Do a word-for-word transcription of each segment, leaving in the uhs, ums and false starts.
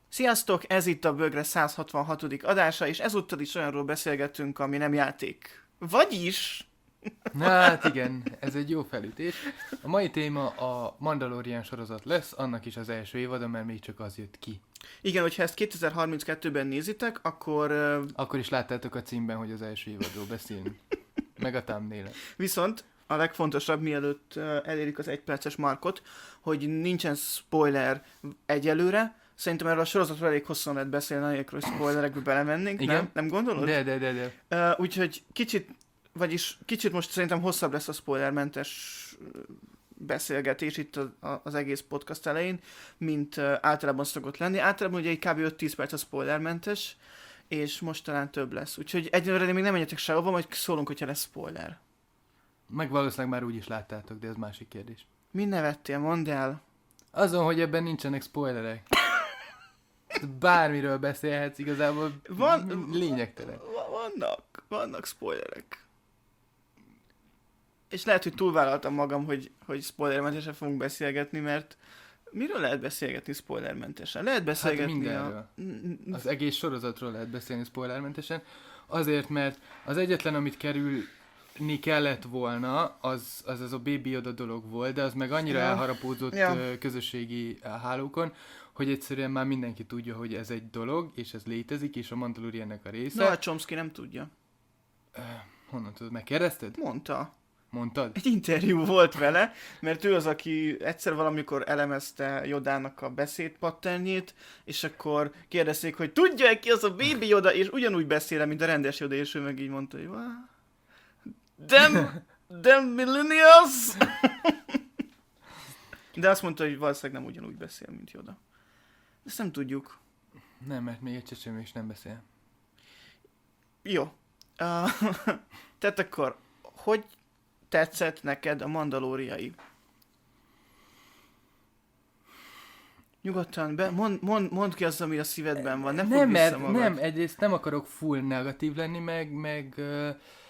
Sziasztok, ez itt a Bögre száz hatvanhatodik adása, és ezúttal is olyanról beszélgetünk, ami nem játék. Vagyis... Na, hát igen, ez egy jó felütés. A mai téma a Mandalorian sorozat lesz, annak is az első évada, mert még csak az jött ki. Igen, hogyha ezt kétezer-harminckettőben nézitek, akkor... Uh... Akkor is láttátok a címben, hogy az első évadról beszélünk. Meg a thumbnail-en. Viszont a legfontosabb, mielőtt uh, elérjük az egyperces markot, hogy nincsen spoiler egyelőre. Szerintem erről a sorozatról elég hosszan lehet beszélni, anélkül, hogy spoilerekbe belemennénk, igen? nem? Nem gondolod? De, de, de, de. Uh, úgyhogy kicsit, vagyis kicsit most szerintem hosszabb lesz a spoilermentes beszélgetés itt a, a, az egész podcast elején, mint uh, általában szokott lenni. Általában ugye egy kb. öt-tíz perc a spoilermentes, és most talán több lesz. Úgyhogy egyelőre még nem menjetek sehova, majd szólunk, hogyha lesz spoiler. Meg valószínűleg már úgy is láttátok, de ez másik kérdés. Mi nevettél? Mondd el. Azon, hogy ebben nincsenek spoilerek. Bármiről beszélhetsz, igazából Van, lényegtelen. Vannak, vannak spoilerek. És lehet, hogy túlvállaltam magam, hogy, hogy spoilermentesen fogunk beszélgetni, mert miről lehet beszélgetni spoilermentesen? Lehet beszélgetni hát mindenről. A... Az egész sorozatról lehet beszélni spoilermentesen. Azért, mert az egyetlen, amit kerülni kellett volna, az az, az a Baby Yoda dolog volt, de az meg annyira ja. elharapódzott ja. közösségi hálókon, hogy egyszerűen már mindenki tudja, hogy ez egy dolog, és ez létezik, és a Mandaloriannek a része. Na, a Chomsky nem tudja. Uh, honnan tudod? Megkérdezted? Mondta. Mondtad? Egy interjú volt vele, mert ő az, aki egyszer valamikor elemezte Yodának a beszédpatternjét, és akkor kérdezték, hogy tudja-e ki az a Baby Yoda, és ugyanúgy beszél, mint a rendes Yoda, és ő meg így mondta, hogy Damn, damn millennials! De azt mondta, hogy valószínűleg nem ugyanúgy beszél, mint Yoda. Ezt nem tudjuk. Nem, mert még egy csecsemő is nem beszél. Jó. Uh, tehát akkor, hogy tetszett neked a Mandalóriai? Nyugodtan, be, mond, mond, mondd ki azt, ami a szívedben van, nem, nem fogd mert vissza magad. Nem, egyrészt nem akarok full negatív lenni, meg, meg uh,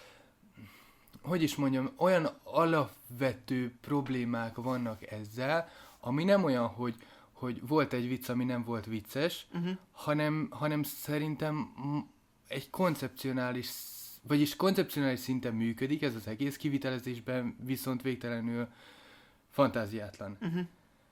hogy is mondjam, olyan alapvető problémák vannak ezzel, ami nem olyan, hogy hogy volt egy vicc, ami nem volt vicces, uh-huh. hanem, hanem szerintem egy koncepcionális, vagyis koncepcionális szinten működik ez az egész, kivitelezésben viszont végtelenül fantáziátlan. Uh-huh.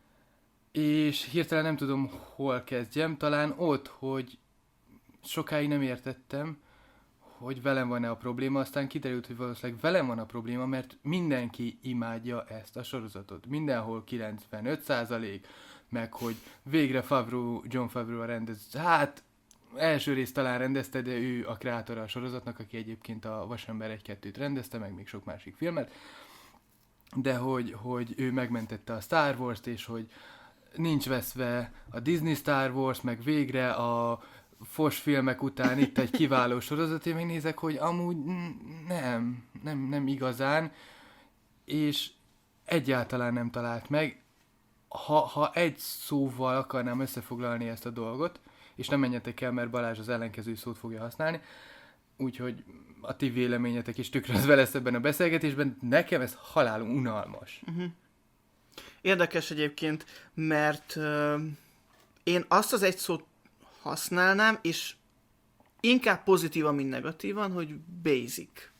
És hirtelen nem tudom, hol kezdjem, talán ott, hogy sokáig nem értettem, hogy velem van-e a probléma, aztán kiderült, hogy valószínűleg velem van a probléma, mert mindenki imádja ezt a sorozatot. Mindenhol kilencvenöt százalék, meg hogy végre Favreau, John Favreau rendez, hát első részt talán rendezte, de ő a kreátora a sorozatnak, aki egyébként a Vasember egy-kettőt rendezte, meg még sok másik filmet, de hogy, hogy ő megmentette a Star Wars-t, és hogy nincs veszve a Disney Star Wars, meg végre a fos filmek után itt egy kiváló sorozat, én megnézek, hogy amúgy nem, nem, nem igazán, és egyáltalán nem talált meg. Ha, ha egy szóval akarnám összefoglalni ezt a dolgot, és nem menjetek el, mert Balázs az ellenkező szót fogja használni, úgyhogy a ti véleményetek is tükrözve lesz ebben a beszélgetésben, nekem ez halálom unalmas. Uh-huh. Érdekes egyébként, mert uh, én azt az egy szót használnám, és inkább pozitívan, mint negatívan, hogy basic.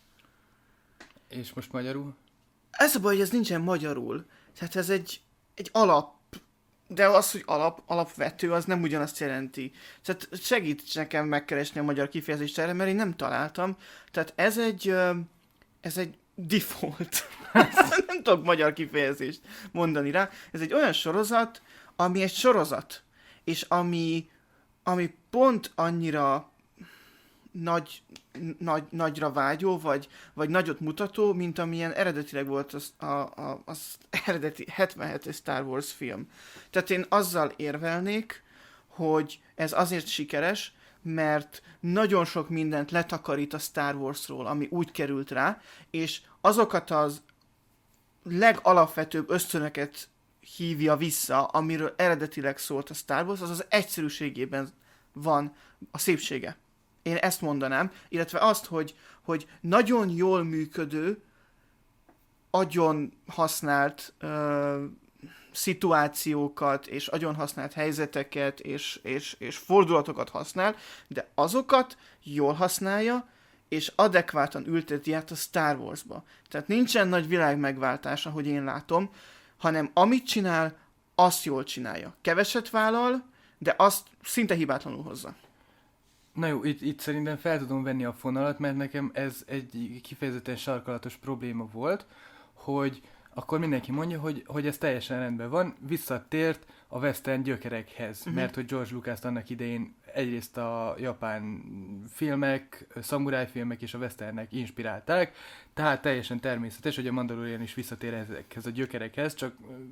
És most magyarul? Ez a baj, hogy ez nincsen magyarul. Tehát ez egy egy alap, de az, hogy alap, alapvető, az nem ugyanazt jelenti. Tehát segíts nekem megkeresni a magyar kifejezést erre, mert én nem találtam. Tehát ez egy, ez egy default. Nem tudok magyar kifejezést mondani rá. Ez egy olyan sorozat, ami egy sorozat, és ami, ami pont annyira nagy, nagy, nagyra vágyó, vagy, vagy nagyot mutató, mint amilyen eredetileg volt az, a, a, az eredeti hetvenhetes Star Wars film. Tehát én azzal érvelnék, hogy ez azért sikeres, mert nagyon sok mindent letakarít a Star Warsról, ami úgy került rá, és azokat az legalapvetőbb ösztönöket hívja vissza, amiről eredetileg szólt a Star Wars, az az egyszerűségében van a szépsége. Én ezt mondanám, illetve azt, hogy, hogy nagyon jól működő, agyon használt uh, szituációkat, és agyon használt helyzeteket, és, és, és fordulatokat használ, de azokat jól használja, és adekvátan ülteti át a Star Wars-ba. Tehát nincsen nagy világ megváltás, ahogy én látom, hanem amit csinál, azt jól csinálja. Keveset vállal, de azt szinte hibátlanul hozza. Na jó, itt, itt szerintem fel tudom venni a fonalat, mert nekem ez egy kifejezetten sarkalatos probléma volt, hogy akkor mindenki mondja, hogy, hogy ez teljesen rendben van, visszatért a western gyökerekhez, uh-huh. mert hogy George Lucas annak idején egyrészt a japán filmek, szamurájfilmek és a westernek inspirálták, tehát teljesen természetes, hogy a Mandalorian is visszatér ezekhez a gyökerekhez, csak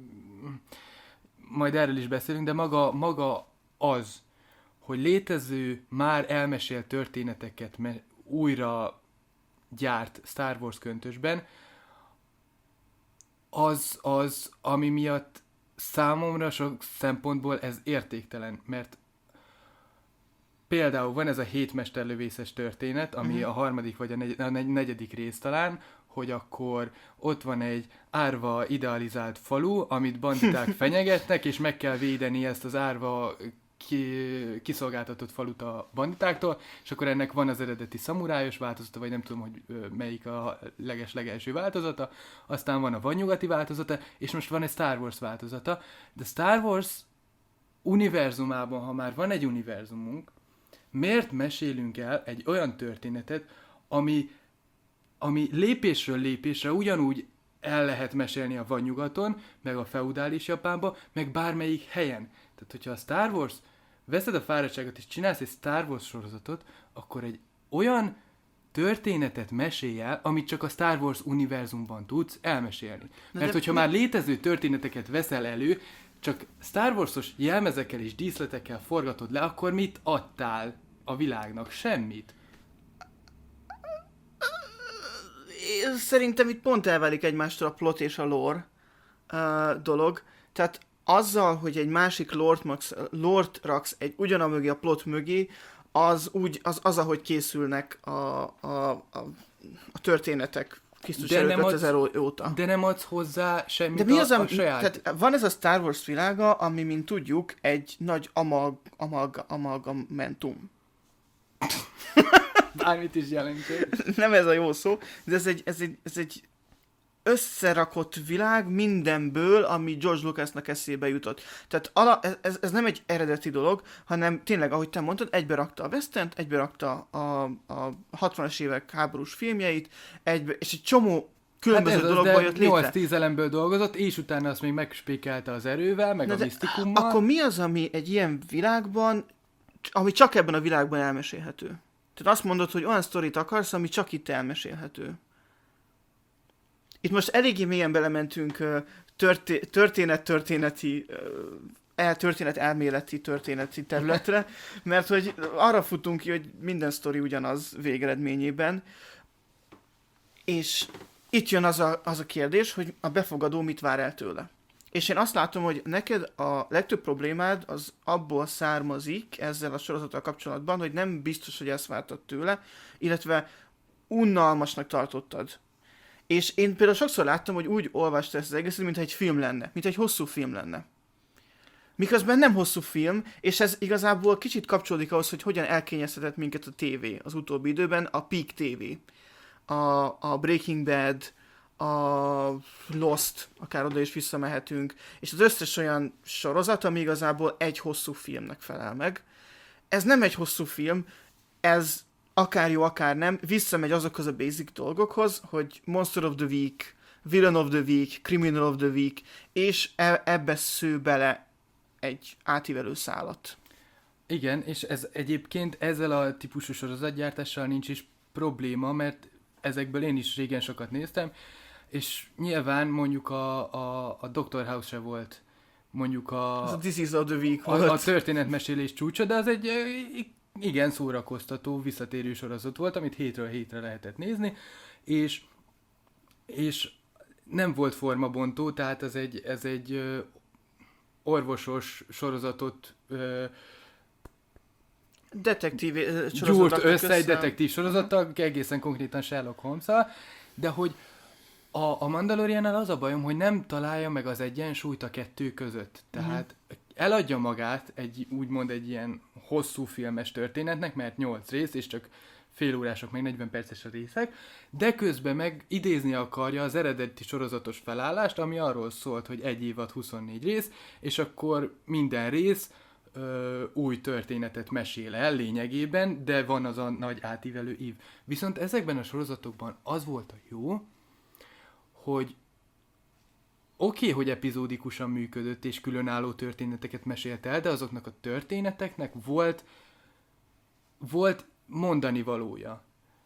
majd erről is beszélünk, de maga, maga az, hogy létező, már elmesélt történeteket me- újra gyárt Star Wars köntösben, az az, ami miatt számomra sok szempontból ez értéktelen, mert például van ez a hétmesterlövészes történet, ami uh-huh. a harmadik vagy a, negy- a negyedik rész talán, hogy akkor ott van egy árva idealizált falu, amit banditák fenyegetnek, és meg kell védeni ezt az árva ki, kiszolgáltatott falut a banditáktól, és akkor ennek van az eredeti szamurájos változata, vagy nem tudom, hogy melyik a leges-legelső változata, aztán van a vadnyugati változata, és most van egy Star Wars változata, de Star Wars univerzumában, ha már van egy univerzumunk, miért mesélünk el egy olyan történetet, ami, ami lépésről lépésre ugyanúgy el lehet mesélni a vadnyugaton, meg a feudális Japánban, meg bármelyik helyen. Tehát, hogyha a Star Wars veszed a fáradtságot és csinálsz egy Star Wars sorozatot, akkor egy olyan történetet mesélj el, amit csak a Star Wars univerzumban tudsz elmesélni. Na Mert hogyha de... már létező történeteket veszel elő, csak Star Wars-os jelmezekkel és díszletekkel forgatod le, akkor mit adtál a világnak? Semmit. Szerintem itt pont elválik egymástól a plot és a lore uh, dolog. Tehát azzal, hogy egy másik lore lore raksz egy ugyanamögé a plot mögé, az úgy, az, az ahogy készülnek a, a, a, a történetek Krisztus előtt ötezer óta. De nem adsz hozzá semmit. De mi az, a, a ami, saját... tehát van ez a Star Wars világa, ami, mint tudjuk, egy nagy amalg, amalg, amalgamentum. Bármit is jelentő. Nem ez a jó szó, de ez egy, ez egy, ez egy összerakott világ mindenből, ami George Lucasnak eszébe jutott. Tehát ala, ez, ez nem egy eredeti dolog, hanem tényleg, ahogy te mondtad, egybe rakta a Western-t, egybe rakta a, a hatvanas évek háborús filmjeit, egybe, és egy csomó különböző hát dologból jött létre. nyolc-tíz elemből dolgozott, és utána azt még megspékelte az erővel, meg Na a misztikummal. Akkor mi az, ami egy ilyen világban, ami csak ebben a világban elmesélhető? Tehát azt mondod, hogy olyan sztorit akarsz, ami csak itt elmesélhető. Itt most eléggé mélyen belementünk történet, történet-történeti, el, történet elméleti történeti területre, mert hogy arra futunk ki, hogy minden sztori ugyanaz végeredményében, és itt jön az a, az a kérdés, hogy a befogadó mit vár el tőle. És én azt látom, hogy neked a legtöbb problémád az abból származik ezzel a sorozattal kapcsolatban, hogy nem biztos, hogy ezt vártad tőle, illetve unalmasnak tartottad. És én például sokszor láttam, hogy úgy olvasta ezt az egészet, mintha egy film lenne, mint egy hosszú film lenne. Miközben nem hosszú film, és ez igazából kicsit kapcsolódik ahhoz, hogy hogyan elkényeztetett minket a tévé az utóbbi időben, a Peak té vé, a, a Breaking Bad, a Lost, akár oda is visszamehetünk, és az összes olyan sorozat, ami igazából egy hosszú filmnek felel meg. Ez nem egy hosszú film, ez akár jó, akár nem, visszamegy azokhoz a basic dolgokhoz, hogy Monster of the Week, Villain of the Week, Criminal of the Week, és e- ebbe sző bele egy átívelő szálat. Igen, és ez egyébként ezzel a típusú sorozatgyártással nincs is probléma, mert ezekből én is régen sokat néztem, és nyilván mondjuk a, a, a doktor House se volt mondjuk a, a This is of the Week a, a történetmesélés csúcsa, de az egy igen szórakoztató, visszatérő sorozat volt, amit hétről hétre lehetett nézni, és, és nem volt formabontó, tehát ez egy, ez egy ö, orvosos sorozatot ö, detektív gyúrt össze egy detektív sorozattal, egészen konkrétan Sherlock Holmes-al, de hogy A, a Mandaloriannal az a bajom, hogy nem találja meg az egyensúlyt a kettő között. Tehát uh-huh. eladja magát egy úgymond egy ilyen hosszú filmes történetnek, mert nyolc rész, és csak fél órások, meg negyven perces a részek, de közben meg idézni akarja az eredeti sorozatos felállást, ami arról szólt, hogy egy évad huszonnégy rész, és akkor minden rész ö, új történetet mesél el lényegében, de van az a nagy átívelő ív. Viszont ezekben a sorozatokban az volt a jó, hogy oké, okay, hogy epizódikusan működött, és különálló történeteket mesélt el, de azoknak a történeteknek volt volt mondani valója.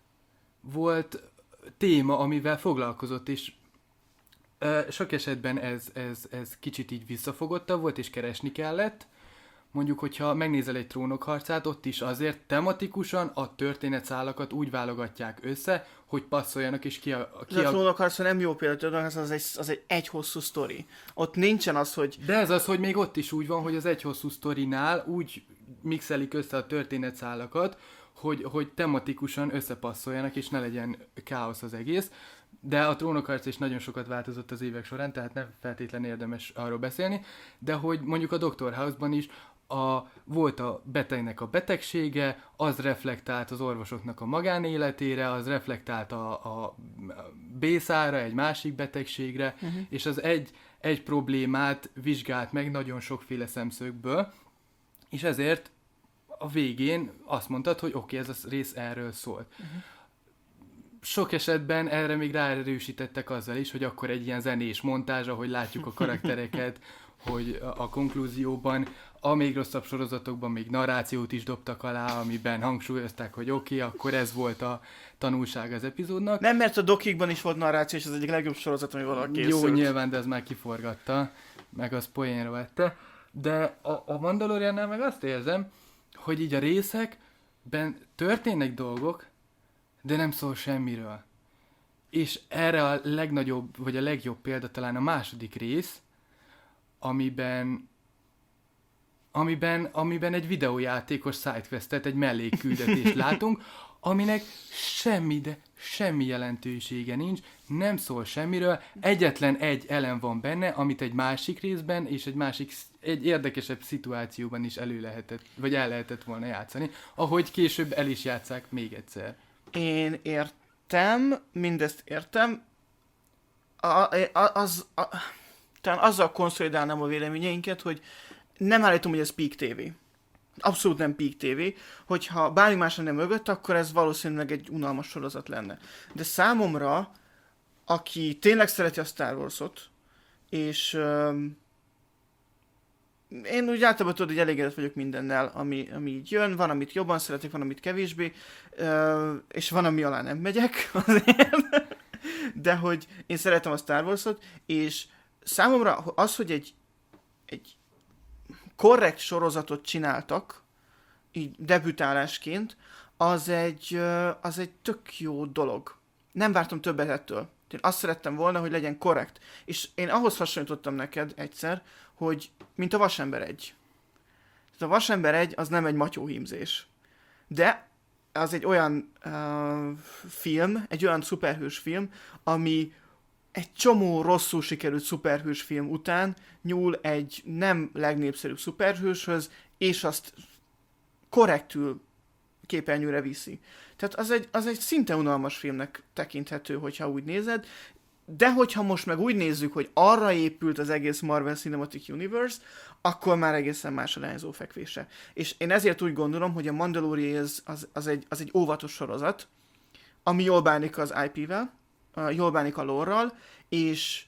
Volt téma, amivel foglalkozott, és ö, sok esetben ez, ez, ez kicsit így visszafogottabb volt, és keresni kellett. Mondjuk, hogyha megnézel egy Trónok harcát, ott is azért tematikusan a történetszálakat úgy válogatják össze, hogy passzoljanak, és ki a... Ki a, a Trónok a... harca nem jó példa, az, az, egy, az egy, egy hosszú sztori. Ott nincsen az, hogy... De ez az, hogy még ott is úgy van, hogy az egy hosszú sztorinál úgy mixelik össze a történetszálakat, hogy, hogy tematikusan összepasszoljanak, és ne legyen káosz az egész. De a Trónokharc is nagyon sokat változott az évek során, tehát nem feltétlenül érdemes arról beszélni, de hogy mondjuk a doktor House-ban is a, volt a betegnek a betegsége, az reflektált az orvosoknak a magánéletére, az reflektált a, a bészára, egy másik betegségre, uh-huh. és az egy, egy problémát vizsgált meg nagyon sokféle szemszögből, és ezért a végén azt mondtad, hogy oké, okay, ez a rész erről szólt. Uh-huh. Sok esetben erre még ráerősítettek azzal is, hogy akkor egy ilyen zenés montázs, ahogy látjuk a karaktereket, hogy a, a konklúzióban, a még rosszabb sorozatokban még narrációt is dobtak alá, amiben hangsúlyozták, hogy oké, okay, akkor ez volt a tanulság az epizódnak. Nem, mert a dokikban is volt narráció, és az egyik legjobb sorozat, ami valaha készült. Jó, nyilván, de ez már kiforgatta, meg az poénra vette. De a, a Mandaloriannál meg azt érzem, hogy így a részekben történnek dolgok, de nem szól semmiről. És erre a legnagyobb, vagy a legjobb példa talán a második rész, amiben amiben, amiben egy videójátékos sidequestet, egy mellékküldetést látunk, aminek semmi, de semmi jelentősége nincs, nem szól semmiről, egyetlen egy elem van benne, amit egy másik részben és egy másik, egy érdekesebb szituációban is elő lehetett, vagy el lehetett volna játszani, ahogy később el is játsszák még egyszer. Én értem, mindezt értem, a, a, az, a, talán azzal konszolidálnám a véleményeinket, hogy nem állítom, hogy ez Peak té vé. Abszolút nem Peak té vé. Hogyha bármi más lenne mögött, akkor ez valószínűleg egy unalmas sorozat lenne. De számomra, aki tényleg szereti a Star Wars-ot, és um, én úgy általában tudod, hogy elégedett vagyok mindennel, ami, ami így jön, van, amit jobban szeretek, van, amit kevésbé, uh, és van, ami alá nem megyek azért. De hogy én szeretem a Star Wars-ot, és számomra az, hogy egy, egy korrekt sorozatot csináltak, így debütálásként, az egy, az egy tök jó dolog. Nem vártam többet ettől. Én azt szerettem volna, hogy legyen korrekt. És én ahhoz hasonlítottam neked egyszer, hogy mint a Vasember egy. A Vasember egy az nem egy matyóhímzés. De az egy olyan uh, film, egy olyan szuperhős film, ami egy csomó rosszul sikerült szuperhős film után nyúl egy nem legnépszerűbb szuperhőshöz, és azt korrektül képernyőre viszi. Tehát az egy, az egy szinte unalmas filmnek tekinthető, hogyha úgy nézed, de hogyha most meg úgy nézzük, hogy arra épült az egész Marvel Cinematic Universe, akkor már egészen más a leányzó fekvése. És én ezért úgy gondolom, hogy a Mandalorian az, az, az, egy, az egy óvatos sorozat, ami jól bánik az i pé-vel, jól bánik a lore-ral, és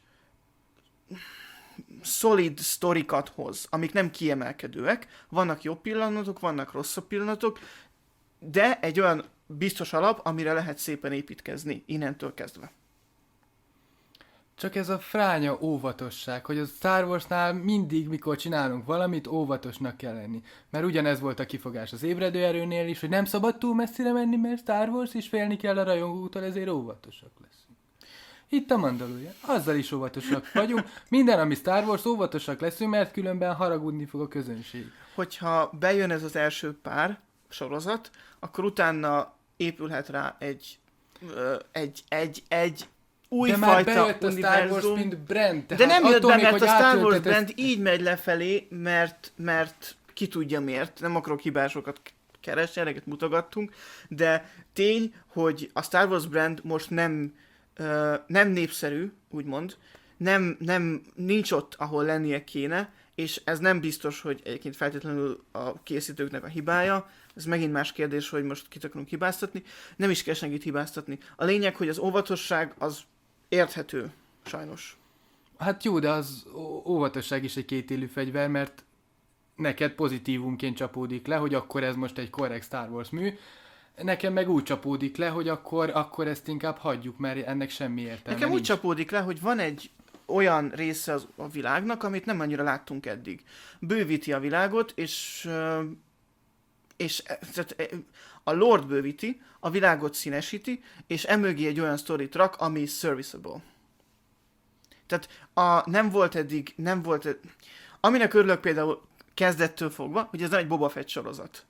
szolid sztorikat hoz, amik nem kiemelkedőek. Vannak jobb pillanatok, vannak rosszabb pillanatok, de egy olyan biztos alap, amire lehet szépen építkezni innentől kezdve. Csak ez a fránya óvatosság, hogy a Star Warsnál mindig, mikor csinálunk valamit, óvatosnak kell lenni. Mert ugyanez volt a kifogás az ébredő erőnél is, hogy nem szabad túl messzire menni, mert Star Wars is félni kell a rajongóktól, ezért óvatosak leszünk. Itt a Mandalorian. Azzal is óvatosak vagyunk. Minden, ami Star Wars, óvatosak leszünk, mert különben haragudni fog a közönség. Hogyha bejön ez az első pár sorozat, akkor utána épülhet rá egy, egy, egy, egy újfajta de már bejött a Star Wars, univerzum. mint brand. De nem jött attól be, még, mert hogy a Star Wars átültetett- brand így megy lefelé, mert, mert ki tudja miért, nem akarok hibásokat keresni, ezeket mutogattunk, de tény, hogy a Star Wars brand most nem, uh, nem népszerű, úgymond, nem, nem, nincs ott, ahol lennie kéne, és ez nem biztos, hogy egyébként feltétlenül a készítőknek a hibája, ez megint más kérdés, hogy most kit akarunk hibáztatni, nem is kell senkit hibáztatni. A lényeg, hogy az óvatosság az érthető, sajnos. Hát jó, de az ó- óvatosság is egy kétélű fegyver, mert neked pozitívumként csapódik le, hogy akkor ez most egy korrekt Star Wars mű, nekem meg úgy csapódik le, hogy akkor, akkor ezt inkább hagyjuk, mert ennek semmi értelme Nekem úgy nincs. csapódik le, hogy van egy olyan része az, a világnak, amit nem annyira láttunk eddig. Bővíti a világot, és, ö, és e- tehát, e- a Lord bővíti, a világot színesíti, és emögé egy olyan sztorit rak, ami serviceable. Tehát a, nem volt eddig, nem volt, ed- aminek örülök például kezdettől fogva, hogy ez nem egy Boba Fett sorozat.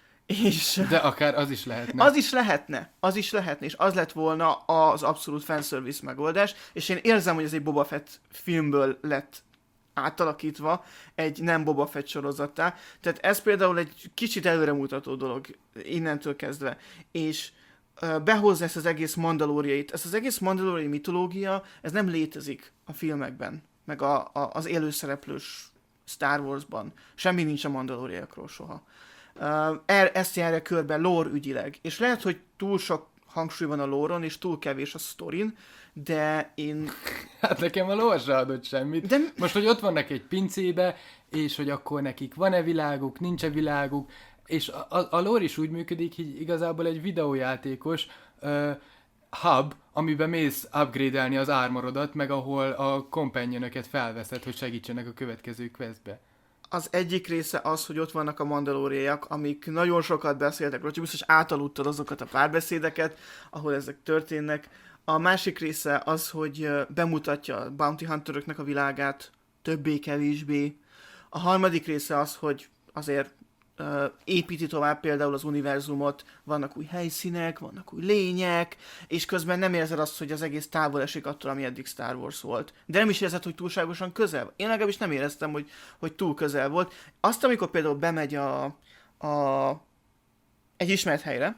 És De akár az is lehetne. az is lehetne, az is lehetne, és az lett volna az abszolút fanservice megoldás, és én érzem, hogy ez egy Boba Fett filmből lett átalakítva egy nem Boba Fett sorozattá. Tehát ez például egy kicsit előremutató dolog innentől kezdve. És ö, behozza ezt az egész mandalóriait. Ez az egész mandalóriai mitológia, ez nem létezik a filmekben, meg a, a, az élőszereplős Star Warsban. Semmi nincs a mandalóriakról soha. Uh, er, ezt járja körbe lore ügyileg. És lehet, hogy túl sok hangsúly van a lore-on, és túl kevés a sztorin, de én... Hát nekem a lore se adott semmit. De... Most, hogy ott vannak egy pincébe, és hogy akkor nekik van-e világuk, nincs-e világuk, és a, a, a lore is úgy működik, hogy igazából egy videójátékos uh, hub, amiben mész upgrade-elni az armorodat, meg ahol a companionöket felveszed, hogy segítsenek a következő questbe. Az egyik része az, hogy ott vannak a mandalóriaiak, amik nagyon sokat beszéltek róla, csak biztos átaludtad azokat a párbeszédeket, ahol ezek történnek. A másik része az, hogy ö, bemutatja a Bounty Hunteröknek a világát, többé-kevésbé. A harmadik része az, hogy azért ö, építi tovább például az univerzumot, vannak új helyszínek, vannak új lények, és közben nem érzed azt, hogy az egész távol esik attól, ami eddig Star Wars volt. De nem is érzed, hogy túlságosan közel. Én legalábbis nem éreztem, hogy, hogy túl közel volt. Azt, amikor például bemegy a, a egy ismert helyre,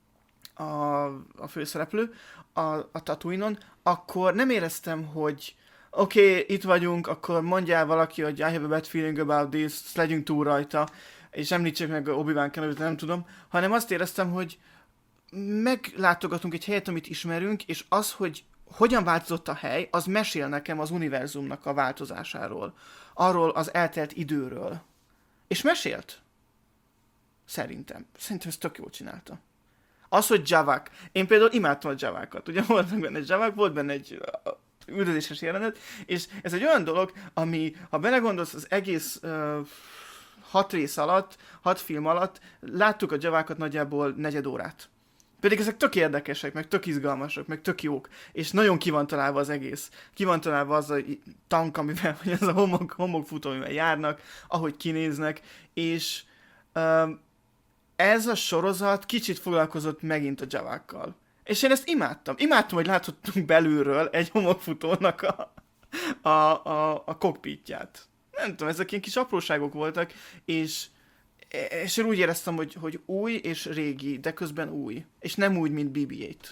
a, a főszereplő, a, a Tatooine-on, akkor nem éreztem, hogy oké, okay, itt vagyunk, akkor mondjál valaki, hogy I have a bad feeling about this, legyünk túl rajta, és említsék meg Obi-Wan Kenobi-t, nem tudom, hanem azt éreztem, hogy meglátogatunk egy helyet, amit ismerünk, és az, hogy hogyan változott a hely, az mesél nekem az univerzumnak a változásáról. Arról az eltelt időről. És mesélt. Szerintem. Szerintem ezt tök jól csinálta. Az, hogy javák. Én például imádtam a javákat. Ugye voltak benne javák, volt benne egy üldözéses jelenet, és ez egy olyan dolog, ami, ha belegondolsz, az egész uh, hat rész alatt, hat film alatt láttuk a javákat nagyjából negyed órát. Pedig ezek tök érdekesek, meg tök izgalmasak, meg tök jók, és nagyon ki van találva az egész. Ki van találva az a tank, amivel, vagy az a homok, homokfutó, amivel járnak, ahogy kinéznek, és uh, ez a sorozat kicsit foglalkozott megint a javákkal. És én ezt imádtam. Imádtam, hogy láthattunk belülről egy homokfutónak a, a, a, a kokpitját. Nem tudom, ezek ilyen kis apróságok voltak, és, és én úgy éreztem, hogy, hogy új és régi, de közben új. És nem úgy, mint bé bé nyolc.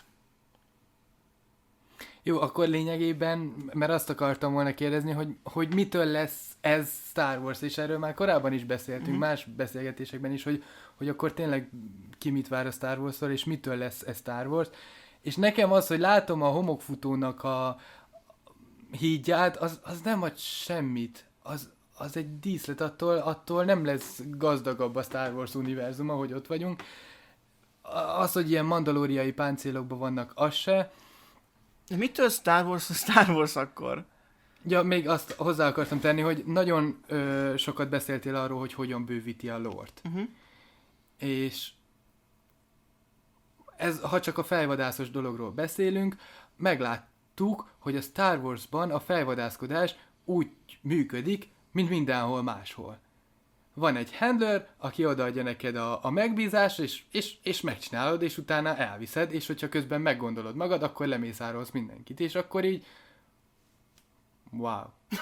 Jó, akkor lényegében, mert azt akartam volna kérdezni, hogy, hogy mitől lesz ez Star Wars, és erről már korábban is beszéltünk, mm-hmm. más beszélgetésekben is, hogy, hogy akkor tényleg ki mit vár a Star Wars-tól, és mitől lesz ez Star Wars. És nekem az, hogy látom a homokfutónak a hídját, az, az nem ad semmit. Az, az egy díszlet, attól, attól nem lesz gazdagabb a Star Wars univerzum, ahogy ott vagyunk. Az, hogy ilyen mandalóriai páncélokban vannak, az se. De mitől Star Wars a Star Wars akkor? Ja, még azt hozzá akartam tenni, hogy nagyon ö, sokat beszéltél arról, hogy hogyan bővíti a lore-t. Uh-huh. És ez, ha csak a fejvadászos dologról beszélünk, megláttuk, hogy a Star Warsban a fejvadászkodás úgy működik, mint mindenhol máshol. van egy handler, aki odaadja neked a, a megbízást, és, és, és megcsinálod, és utána elviszed, és hogyha közben meggondolod magad, akkor lemészárolsz mindenkit, és akkor így wow.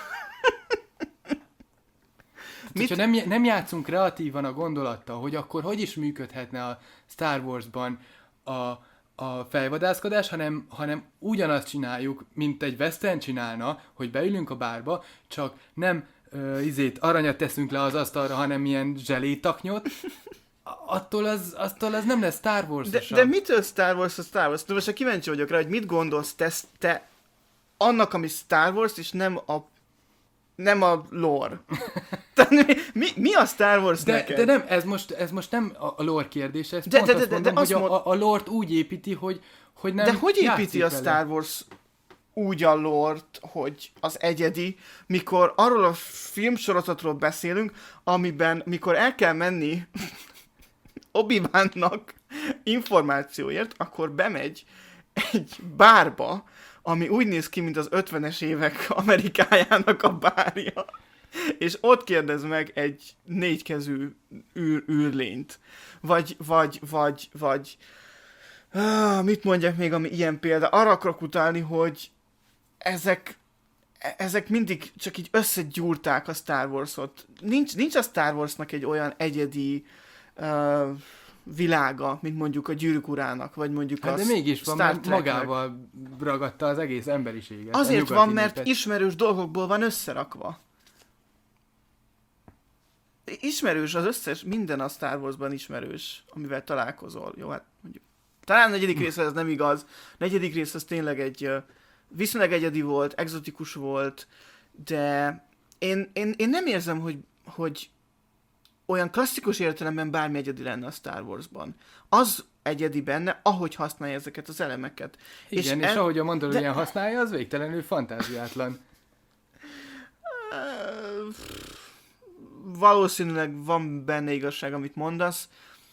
Tehát, hogyha nem, nem játszunk kreatívan a gondolattal, hogy akkor hogy is működhetne a Star Wars-ban a, a fejvadászkodás, hanem, hanem ugyanazt csináljuk, mint egy western csinálna, hogy beülünk a bárba, csak nem ö, izét, aranyat teszünk le az asztalra, hanem ilyen zselétaknyot, attól az, attól az nem lesz Star Wars-osabb. De, de mitől Star Wars a Star Wars? Most kíváncsi vagyok rá, hogy mit gondolsz te, te annak, ami Star Wars, és nem a nem a lore. Tehát mi, mi, mi a Star Wars de, neked? De nem, ez most, ez most nem a lore kérdése, ez de, pont de, azt de, de, mondom, de hogy mond... a, a lore-t úgy építi, hogy, hogy nem De hogy építi a vele. Star Wars úgy a lore-t, hogy az egyedi, mikor arról a filmsorozatról beszélünk, amiben, mikor el kell menni Obi-Wannak információért, akkor bemegy egy bárba, ami úgy néz ki, mint az ötvenes évek Amerikájának a bárja, és ott kérdez meg egy négykezű űr, űrlényt. Vagy, vagy, vagy, vagy, ah, mit mondjak még, ami ilyen példa? Arra akarok utalni, hogy ezek, ezek mindig csak így összegyúrták a Star Wars-ot. Nincs, nincs a Star Wars-nak egy olyan egyedi uh, világa, mint mondjuk a Gyűrűk Urának, vagy mondjuk hát a de mégis van, Star mert Treknek. magával ragadta az egész emberiséget. Azért van, mert ismerős dolgokból van összerakva. Ismerős az összes, minden a Star Warsban ismerős, amivel találkozol. Jó, hát mondjuk. Talán a negyedik rész ez nem igaz. A negyedik rész az tényleg egy viszonylag egyedi volt, egzotikus volt, de én, én, én nem érzem, hogy, hogy olyan klasszikus értelemben bármi egyedi lenne a Star Warsban. Az egyedi benne, ahogy használja ezeket az elemeket. Igen, és, és el... ahogy a Mandalorian de... használja, az végtelenül fantáziátlan. Valószínűleg van benne igazság, amit mondasz.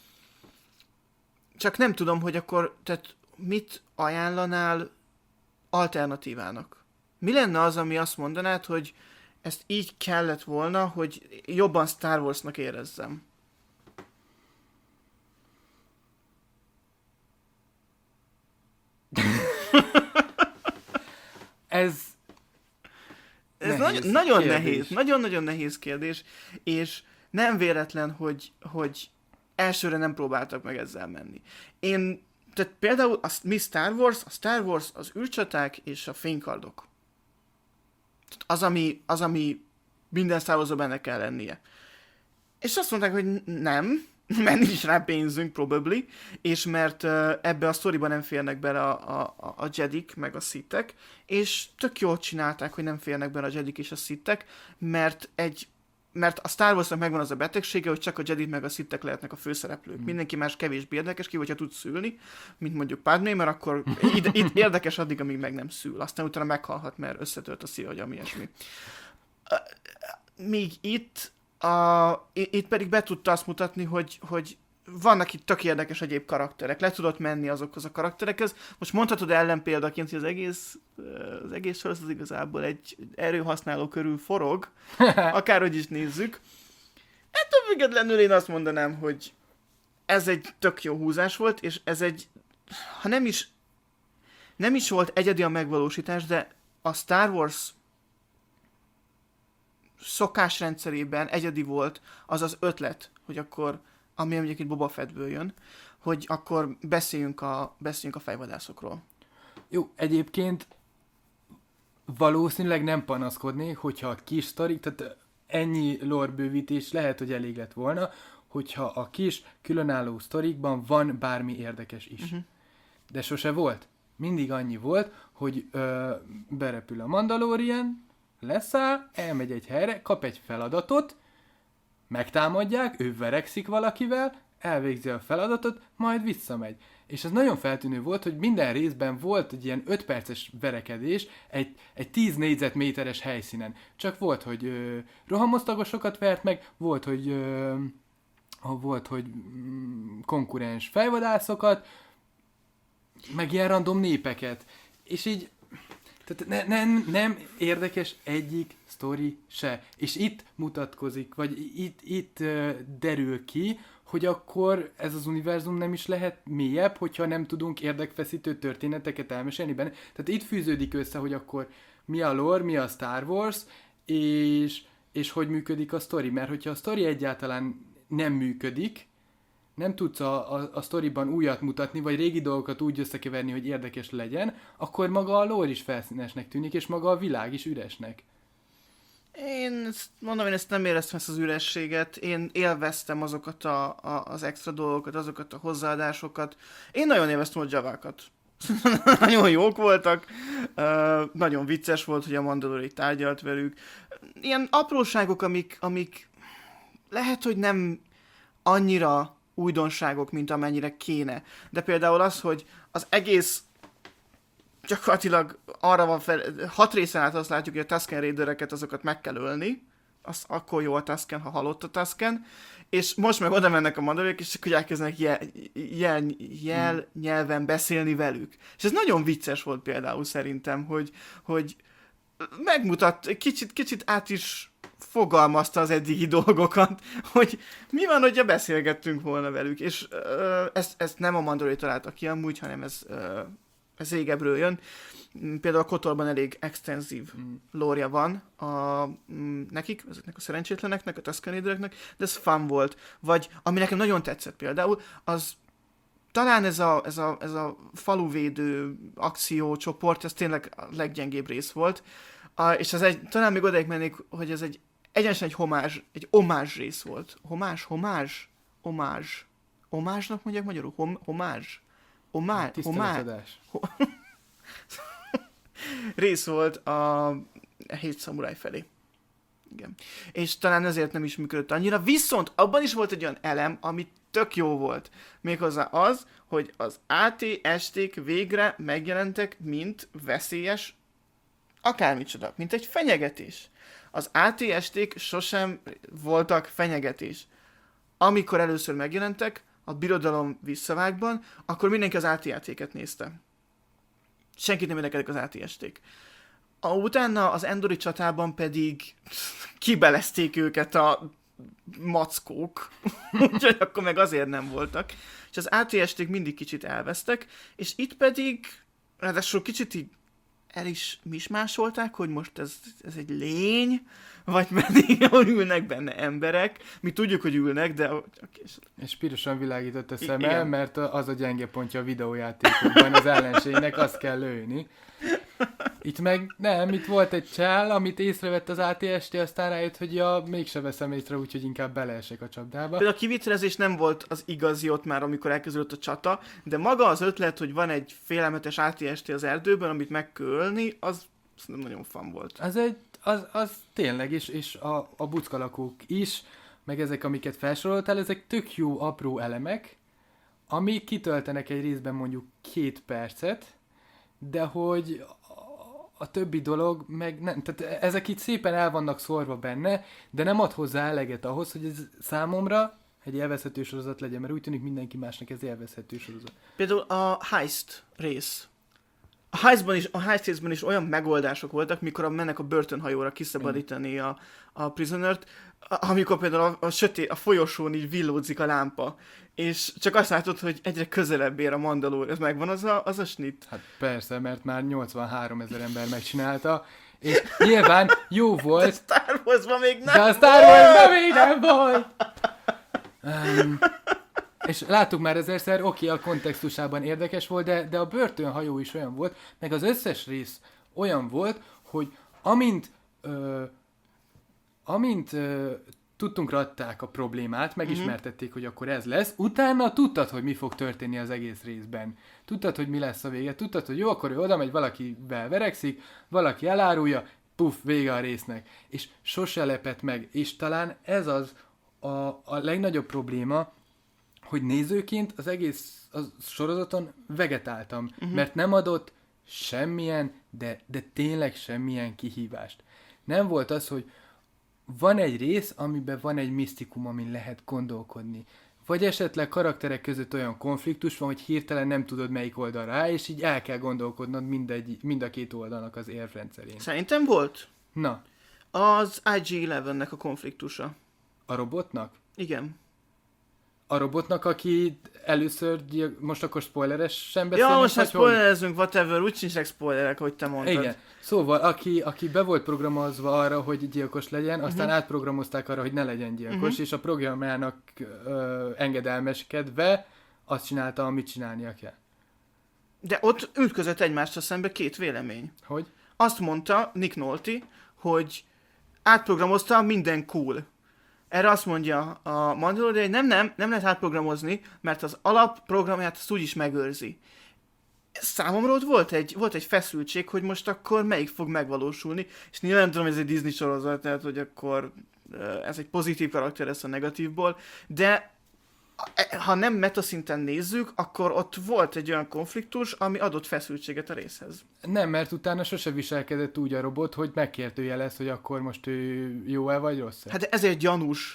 Csak nem tudom, hogy akkor tehát mit ajánlanál alternatívának. Mi lenne az, ami azt mondanád, hogy ezt így kellett volna, hogy jobban Star Warsnak érezzem? Ez Ez nehéz nagy, nagyon kérdés. nehéz, nagyon-nagyon nehéz kérdés, és nem véletlen, hogy, hogy elsőre nem próbáltak meg ezzel menni. Én, tehát például a, mi Star Wars, a Star Wars, az űrcsaták és a fénykardok. Tehát az, ami, az, ami minden Star Warsban benne kell lennie. És azt mondták, hogy nem, mert nincs rá pénzünk, probably, és mert uh, ebbe a sztoriba nem férnek bele a, a, a Jedik, meg a Sithek, és tök jól csinálták, hogy nem férnek bele a Jedik és a Sithek, mert egy mert a Star Warsnak megvan az a betegsége, hogy csak a Jedi meg a Sithek lehetnek a főszereplők. Hmm. Mindenki más kevésbé érdekes, ki, hogyha tud szülni, mint mondjuk Padmé, mert akkor itt, itt érdekes addig, amíg meg nem szül. Aztán utána meghalhat, mert összetört a szívagya, ami ilyesmi. Míg itt, a, itt pedig be tudta azt mutatni, hogy, hogy vannak itt tök érdekes egyéb karakterek. Le tudott menni azokhoz a karakterekhez. Most mondhatod ellenpéldaként, hogy az egész, az egész sorozat az igazából egy erőhasználó körül forog, akárhogy is nézzük. Ettől függetlenül én azt mondanám, hogy ez egy tök jó húzás volt, és ez egy, ha nem is, nem is volt egyedi a megvalósítás, de a Star Wars szokásrendszerében egyedi volt az az ötlet, hogy akkor ami mondjuk itt Boba Fettből jön, hogy akkor beszéljünk a, beszéljünk a fejvadászokról. Jó, egyébként valószínűleg nem panaszkodnék, hogyha a kis sztorik, tehát ennyi lore bővítés lehet, hogy elég lett volna, hogyha a kis különálló sztorikban van bármi érdekes is. Uh-huh. De sose volt. Mindig annyi volt, hogy ö, berepül a Mandalorian, leszáll, elmegy egy helyre, kap egy feladatot, megtámadják, ő verekszik valakivel, elvégzi a feladatot, majd visszamegy. És az nagyon feltűnő volt, hogy minden részben volt egy ilyen öt perces verekedés egy, egy tíz négyzetméteres helyszínen. Csak volt, hogy ö, rohamosztagosokat vert meg, volt, hogy ö, volt, hogy mm, konkurens fejvadászokat, meg ilyen random népeket. És így Tehát ne, nem, nem érdekes egyik sztori se. És itt mutatkozik, vagy itt, itt uh, derül ki, hogy akkor ez az univerzum nem is lehet mélyebb, hogyha nem tudunk érdekfeszítő történeteket elmesélni benne. Tehát itt fűződik össze, hogy akkor mi a lore, mi a Star Wars, és, és hogy működik a sztori. Mert hogyha a sztori egyáltalán nem működik, nem tudsz a, a, a sztoriban újat mutatni, vagy régi dolgokat úgy összekeverni, hogy érdekes legyen, akkor maga a lore is felszínesnek tűnik, és maga a világ is üresnek. Én ezt, mondom, én ezt nem éreztem ezt az ürességet, én élveztem azokat a, a, az extra dolgokat, azokat a hozzáadásokat. Én nagyon élveztem a javákat. Nagyon jók voltak, uh, nagyon vicces volt, hogy a Mandalore tárgyalt velük. Ilyen apróságok, amik, amik lehet, hogy nem annyira újdonságok, mint amennyire kéne. De például az, hogy az egész gyakorlatilag arra van fel, hat részen át azt látjuk, hogy a Tusken Raidereket azokat meg kell ölni, az akkor jó a Tusken, ha halott a Tusken, és most meg oda mennek a Mandaloriak, és csak hogy elkezdenek jel, jel, jel hmm. nyelven beszélni velük. És ez nagyon vicces volt például szerintem, hogy, hogy megmutat, kicsit, kicsit át is fogalmazta az eddigi dolgokat, hogy mi van, hogyha beszélgettünk volna velük, és uh, ezt, ezt nem a Mandalorian találta ki amúgy, hanem ez, uh, ez régebről jön. Például a Kotorban elég extenzív mm. lore-ja van a, mm, nekik, ezeknek a szerencsétleneknek, a Tusken Raidereknek, de ez fun volt. Vagy, ami nekem nagyon tetszett például, az talán ez a, ez a, ez a faluvédő akciócsoport, ez tényleg a leggyengébb rész volt, a, és ez egy, talán még odaig mennék, hogy ez egy egyenesen egy homázs, egy omázs rész volt. Homázs? Homázs? Omázs. Omázsnak mondják magyarul? Hom, homázs? Omázs? Tiszteletadás. Rész volt a hét szamuráj felé. Igen. És talán ezért nem is működött annyira, viszont abban is volt egy olyan elem, ami tök jó volt. Méghozzá az, hogy az á té es té-k végre megjelentek, mint veszélyes akármicsoda, mint egy fenyegetés. Az á té es té-k sosem voltak fenyegetés. Amikor először megjelentek, a Birodalom visszavágban, akkor mindenki az á té es té-ket nézte. Senkit nem érdekeltek az á té es té-k. A, utána az Endori csatában pedig kibelezték őket a mackók, úgyhogy akkor meg azért nem voltak. És az á té es té-k mindig kicsit elvesztek, és itt pedig, ráadásul kicsit így el is mismásolták, hogy most ez, ez egy lény, vagy pedig ülnek benne emberek. Mi tudjuk, hogy ülnek, de... És pirosan világított a szeme, mert az a gyenge pontja a videójátékokban az ellenségnek, azt kell lőni. Itt meg nem, itt volt egy csál, amit észrevett az á té es té, aztán rájött, hogy ja, mégse veszem észre, úgyhogy inkább beleesek a csapdába. Például a kivitelezés nem volt az igazi ott már, amikor elkezdődött a csata, de maga az ötlet, hogy van egy félelmetes á té es té az erdőben, amit meg kell ölni, az nem nagyon fun volt. Az, egy, az, az tényleg, és, és a, a buckalakók is, meg ezek, amiket felsoroltál, ezek tök jó, apró elemek, amik kitöltenek egy részben mondjuk két percet, de hogy a többi dolog meg nem, tehát ezek itt szépen el vannak szórva benne, de nem ad hozzá eleget ahhoz, hogy ez számomra egy élvezhető sorozat legyen, mert úgy tűnik mindenki másnak ez élvezhető sorozat. Például a heist rész. A heistban is, a heist részben is olyan megoldások voltak, mikor mennek a börtönhajóra kiszabadítani a, a prisonert, amikor például a, a sötét, a folyosón így villódzik a lámpa, és csak azt látod, hogy egyre közelebb ér a Mandalore. Ez megvan az a, az a snit? Hát persze, mert már nyolcvanhárom ezer ember megcsinálta, és nyilván jó volt. De Star Wars-ban még nem De a Star Wars-ban még nem volt! Um, és láttuk már ezerszer, oké, a kontextusában érdekes volt, de, de a börtönhajó is olyan volt, meg az összes rész olyan volt, hogy amint ö, amint ö, tudtunk adták a problémát, megismertették, mm-hmm. hogy akkor ez lesz, utána tudtad, hogy mi fog történni az egész részben. Tudtad, hogy mi lesz a vége, tudtad, hogy jó, akkor ő oda megy, valakivel verekszik, valaki elárulja, puff, vége a résznek. És sose lepett meg. És talán ez az a, a legnagyobb probléma, hogy nézőként az egész az sorozaton vegetáltam, uh-huh. mert nem adott semmilyen, de, de tényleg semmilyen kihívást. Nem volt az, hogy van egy rész, amiben van egy misztikum, amin lehet gondolkodni. vagy esetleg karakterek között olyan konfliktus van, hogy hirtelen nem tudod melyik oldalra áll, és így el kell gondolkodnod mindegy, mind a két oldalnak az érvrendszerén. Szerintem volt. Na. Az I G tizenkilencnek a konfliktusa. A robotnak? Igen. A robotnak, aki először, gyil... most akkor spoileresen beszélünk? Ja, most már spoilerezünk, whatever, úgy sincsenek spoilerek, hogy te mondtad. Igen. Szóval, aki, aki be volt programozva arra, hogy gyilkos legyen, aztán uh-huh. átprogramozták arra, hogy ne legyen gyilkos, uh-huh. és a programjának ö, engedelmeskedve azt csinálta, amit csinálnia kell. De ott ütközött egymásra szembe két vélemény. Hogy? Azt mondta Nick Nolte, hogy átprogramozta, minden cool. Erre azt mondja a Mandalorian, hogy nem, nem, nem lehet átprogramozni, mert az alapprogramját azt úgyis megőrzi. Számomra ott volt egy, volt egy feszültség, hogy most akkor melyik fog megvalósulni, és nyilván nem tudom, ez egy Disney sorozat, tehát hogy akkor ez egy pozitív karakter lesz a negatívból, de ha nem metaszinten nézzük, akkor ott volt egy olyan konfliktus, ami adott feszültséget a részhez. Nem, mert utána sose viselkedett úgy a robot, hogy megkérdőjelez, hogy akkor most ő jó-e vagy rossz-e. Hát ezért gyanús.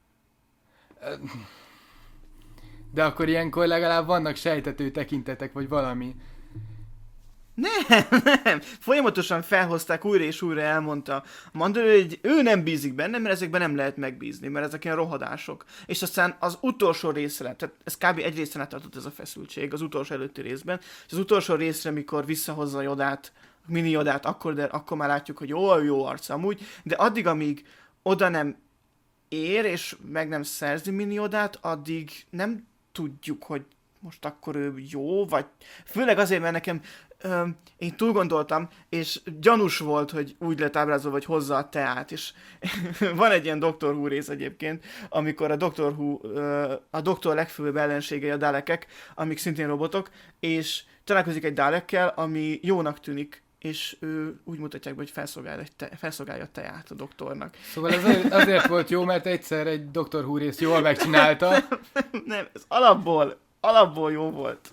De akkor ilyenkor legalább vannak sejtető tekintetek, vagy valami. Nem, nem. Folyamatosan felhozták, újra és újra elmondta Mandalorian, hogy ő nem bízik benne, mert ezekben nem lehet megbízni, mert ezek ilyen rohadások. És aztán az utolsó részre, tehát ez kb. Egy részen áttartott ez a feszültség, az utolsó előtti részben, és az utolsó részre, mikor visszahozza Jodát, mini Jodát, akkor, de akkor már látjuk, hogy jó, jó arc amúgy, de addig, amíg oda nem ér, és meg nem szerzi mini Jodát, addig nem tudjuk, hogy most akkor ő jó, vagy főleg azért, mert nekem ö, én túl gondoltam, és gyanús volt, hogy úgy lett ábrázolva, hogy hozza a teát, és van egy ilyen Doctor Who rész egyébként, amikor a Doctor Who, ö, a doktor legfőbb ellenségei a Dalekek, amik szintén robotok, és találkozik egy Dalekkel, ami jónak tűnik, és ő úgy mutatják be, hogy felszolgálja, te, felszolgálja a teát a doktornak. Szóval ez azért, azért volt jó, mert egyszer egy Doctor Who rész jól megcsinálta. Nem, nem, ez alapból, alapból jó volt.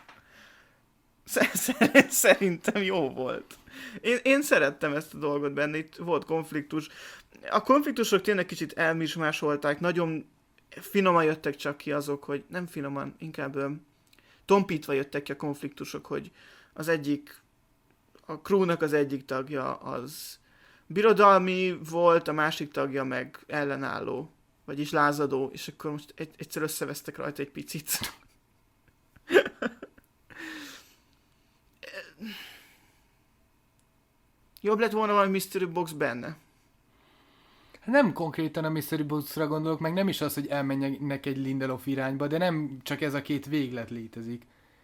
Szerintem jó volt. Én, én szerettem ezt a dolgot benne, itt volt konfliktus. A konfliktusok tényleg kicsit elmismásolták, nagyon finoman jöttek csak ki azok, hogy nem finoman, inkább tompítva jöttek ki a konfliktusok, hogy az egyik, a crewnak az egyik tagja az birodalmi volt, a másik tagja meg ellenálló, vagyis lázadó, és akkor most egy, egyszer összevesztek rajta egy picit. Jobb lett volna valami Mystery Box benne. Nem konkrétan a Mystery Box-ra gondolok, meg nem is az, hogy elmenjenek egy Lindelof irányba, de nem csak ez a két véglet létezik.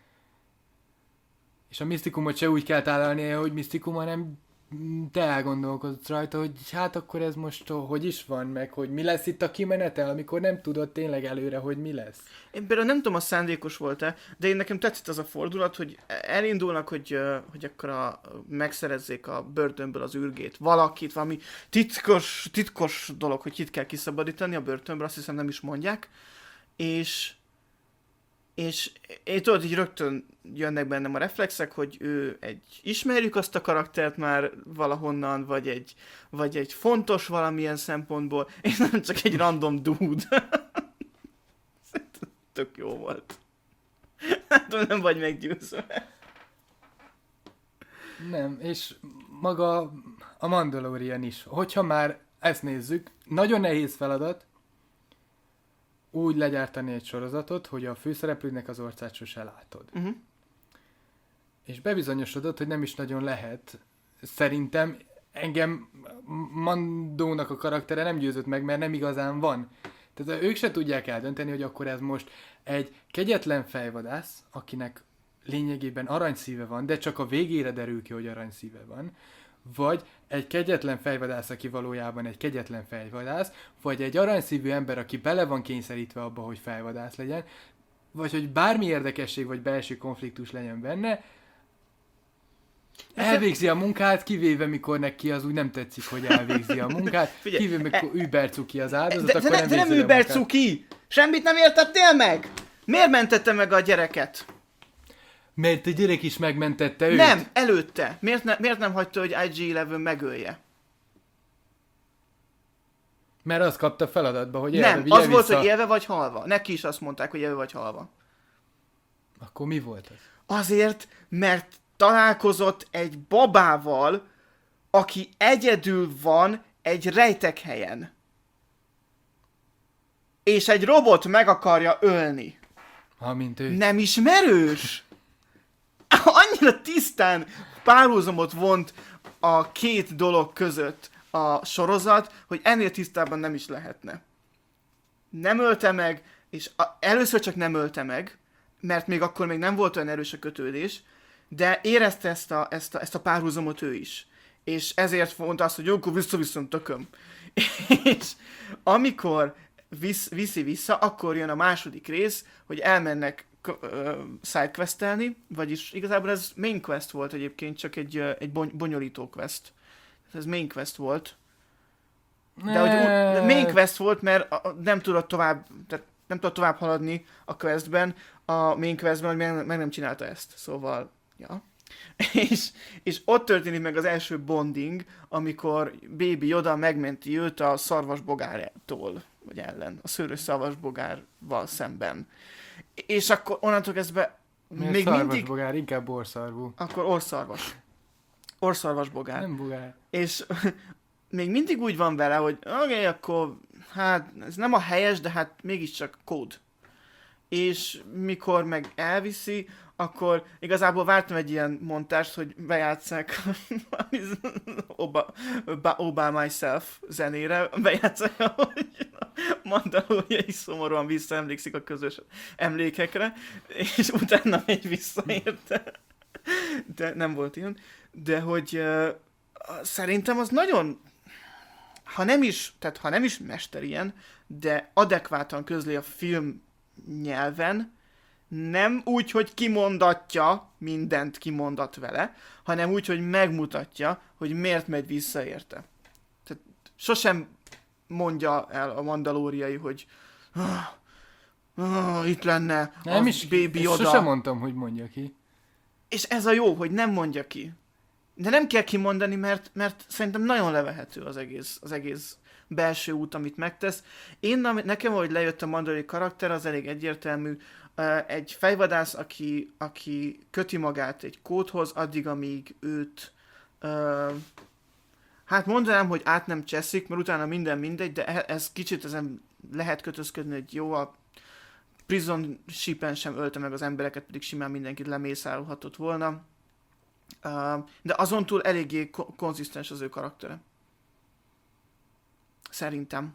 És a misztikumot se úgy kell tálalnia, hogy misztikum, hanem te elgondolkodsz rajta, hogy hát akkor ez most hogy is van, meg hogy mi lesz itt a kimenetel, amikor nem tudod tényleg előre, hogy mi lesz. Én például nem tudom, a szándékos volt-e, de én nekem tetszett az a fordulat, hogy elindulnak, hogy, hogy akkor a, megszerezzék a börtönből az űrgét, valakit, valami titkos, titkos dolog, hogy itt kell kiszabadítani a börtönből, azt hiszem nem is mondják, és és én tudod, így rögtön jönnek bennem a reflexek, hogy ő egy, ismerjük azt a karaktert már valahonnan, vagy egy, vagy egy fontos valamilyen szempontból, és nem csak egy random dude. Tök jó volt. Hát nem vagy meggyőzve. Nem, és maga a Mandalorian is. Hogyha már ezt nézzük, nagyon nehéz feladat, úgy legyártani egy sorozatot, hogy a főszereplőnek az arcát sose látod. Uh-huh. És bebizonyosodott, hogy nem is nagyon lehet. Szerintem engem Mandónak a karaktere nem győzött meg, mert nem igazán van. Tehát ők se tudják eldönteni, hogy akkor ez most egy kegyetlen fejvadász, akinek lényegében aranyszíve van, de csak a végére derül ki, hogy aranyszíve van, vagy egy kegyetlen fejvadász, aki valójában egy kegyetlen fejvadász, vagy egy aranyszívű ember, aki bele van kényszerítve abba, hogy fejvadász legyen, vagy hogy bármi érdekesség vagy belső konfliktus legyen benne, elvégzi a munkát, kivéve mikor neki az úgy nem tetszik, hogy elvégzi a munkát, kivéve mikor übercuki az áldozat, de, akkor de, nem de nem végzi a übercuki! Semmit nem értettél meg? Miért mentette meg a gyereket? Mert a gyerek is megmentette őt. Nem, előtte. Miért, ne, miért nem hagyta, hogy I G tizenkilenc megölje? Mert azt kapta feladatba, hogy élve Nem, vigye az volt, vissza. hogy élve vagy halva. Neki is azt mondták, hogy élve vagy halva. Akkor mi volt ez? Azért, mert találkozott egy babával, aki egyedül van egy rejtek helyen. És egy robot meg akarja ölni. Ha, mint ő. Nem ismerős? Annyira tisztán párhuzamot vont a két dolog között a sorozat, hogy ennél tisztában nem is lehetne. Nem ölte meg, és a, először csak nem ölte meg, mert még akkor még nem volt olyan erős a kötődés, de érezte ezt a, ezt a, ezt a párhuzamot ő is. És ezért mondta azt, hogy jó, akkor visszaviszem tököm. És amikor visz, viszi vissza, akkor jön a második rész, hogy elmennek sidequestelni, vagyis igazából ez main quest volt egyébként, csak egy, egy bony- bonyolító quest. Ez main quest volt. De hogy ú- main quest volt, mert a, nem tudott tovább, tehát nem tudott tovább haladni a questben, a main questben, hogy meg, meg nem csinálta ezt. Szóval, ja. és, és ott történik meg az első bonding, amikor Baby Yoda megmenti őt a szarvasbogártól, vagy ellen, a szőrös szarvasbogárval szemben. És akkor onnantól kezdve Miért még mindig... bogár? Inkább borszarvú. Akkor orszarvas. Orszarvas bogár. Nem bogár. És még mindig úgy van vele, hogy oké, okay, akkor hát ez nem a helyes, de hát mégiscsak kód. És mikor meg elviszi, akkor igazából vártam egy ilyen montást, hogy bejátsszák Oba, All By Myself zenére, bejátsszák, hogy Mandalorian is szomorúan visszaemlékszik a közös emlékekre, és utána megy vissza érte. De nem volt ilyen. De hogy uh, szerintem az nagyon, ha nem is, tehát ha nem is mester ilyen, de adekvátan közli a film nyelven, nem úgy, hogy kimondatja, mindent kimondat vele, hanem úgy, hogy megmutatja, hogy miért megy vissza érte. Tehát sosem mondja el a mandalóriai, hogy ah, ah, itt lenne nem az is, Baby Yoda. Sosem mondtam, hogy mondja ki. És ez a jó, hogy nem mondja ki. De nem kell kimondani, mert, mert szerintem nagyon levehető az egész, az egész belső út, amit megtesz. Én, nekem, ahogy lejött a mandalori karakter, az elég egyértelmű. Egy fejvadász, aki, aki köti magát egy kódhoz, addig, amíg őt uh, hát mondanám, hogy át nem cseszik, mert utána minden mindegy, de ez kicsit ezen lehet kötözködni, hogy jó, a Prison Ship-en sem ölte meg az embereket, pedig simán mindenkit lemészárolhatott volna. Uh, de azon túl eléggé ko- konzisztens az ő karaktere. Szerintem.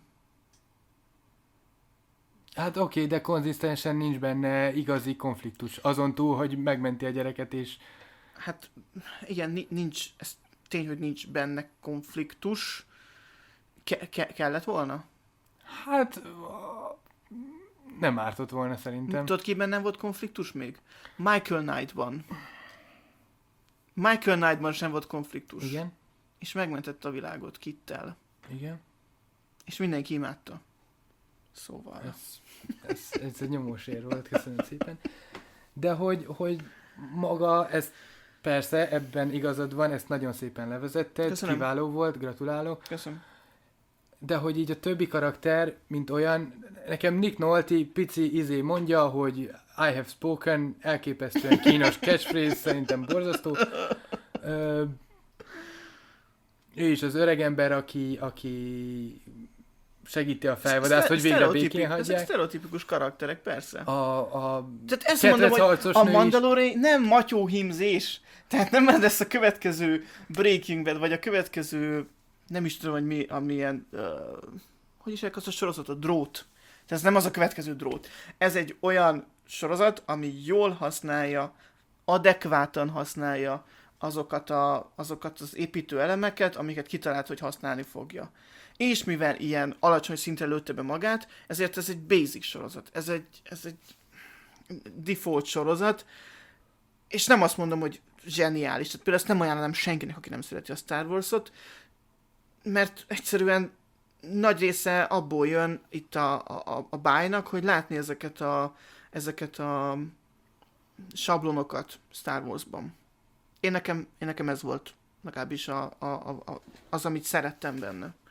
Hát oké, okay, de konzisztensen nincs benne igazi konfliktus. Azon túl, hogy megmenti a gyereket, és... Hát igen, nincs, ez tény, hogy nincs benne konfliktus. Ke- ke- kellett volna? Hát... Nem ártott volna szerintem. Tudod, kiben nem volt konfliktus még? Michael Knightban. Michael Knightban sem volt konfliktus. Igen. És megmentette a világot Kittel. Igen. És mindenki imádta. Szóval... Ez, ez, ez egy nyomós ér volt, köszönöm szépen. De hogy, hogy maga, ez persze, ebben igazad van, ezt nagyon szépen levezetted, Köszönöm. Kiváló volt, gratulálok. Köszönöm. De hogy így a többi karakter, mint olyan, nekem Nick Nolte pici izé mondja, hogy I have spoken, elképesztően kínos catchphrase, szerintem borzasztó. Ö, ő is az öreg ember, aki, aki segíti a fejvadászt, hogy végre békén hagyják. Ezek sztereotipikus karakterek, persze. A, a Tehát ezt mondom, hogy a Mandalorian nem matyóhímzés. Tehát nem ez lesz a következő Breaking Bad, vagy a következő, nem is tudom, hogy mi, amilyen, uh, hogy is elkezdett a sorozat, a drót. Tehát ez nem az a következő drót. Ez egy olyan sorozat, ami jól használja, adekvátan használja azokat, a, azokat az építő elemeket, amiket kitalált, hogy használni fogja. És mivel ilyen alacsony szintre lőtte be magát, ezért ez egy basic sorozat. Ez egy, ez egy default sorozat, és nem azt mondom, hogy zseniális. Tehát például ezt nem ajánlom senkinek, aki nem szereti a Star Wars-ot, mert egyszerűen nagy része abból jön itt a, a, a bájnak, hogy látni ezeket a, ezeket a sablonokat Star Wars-ban. Én nekem, én nekem ez volt legalábbis a, a, a, az, amit szerettem benne.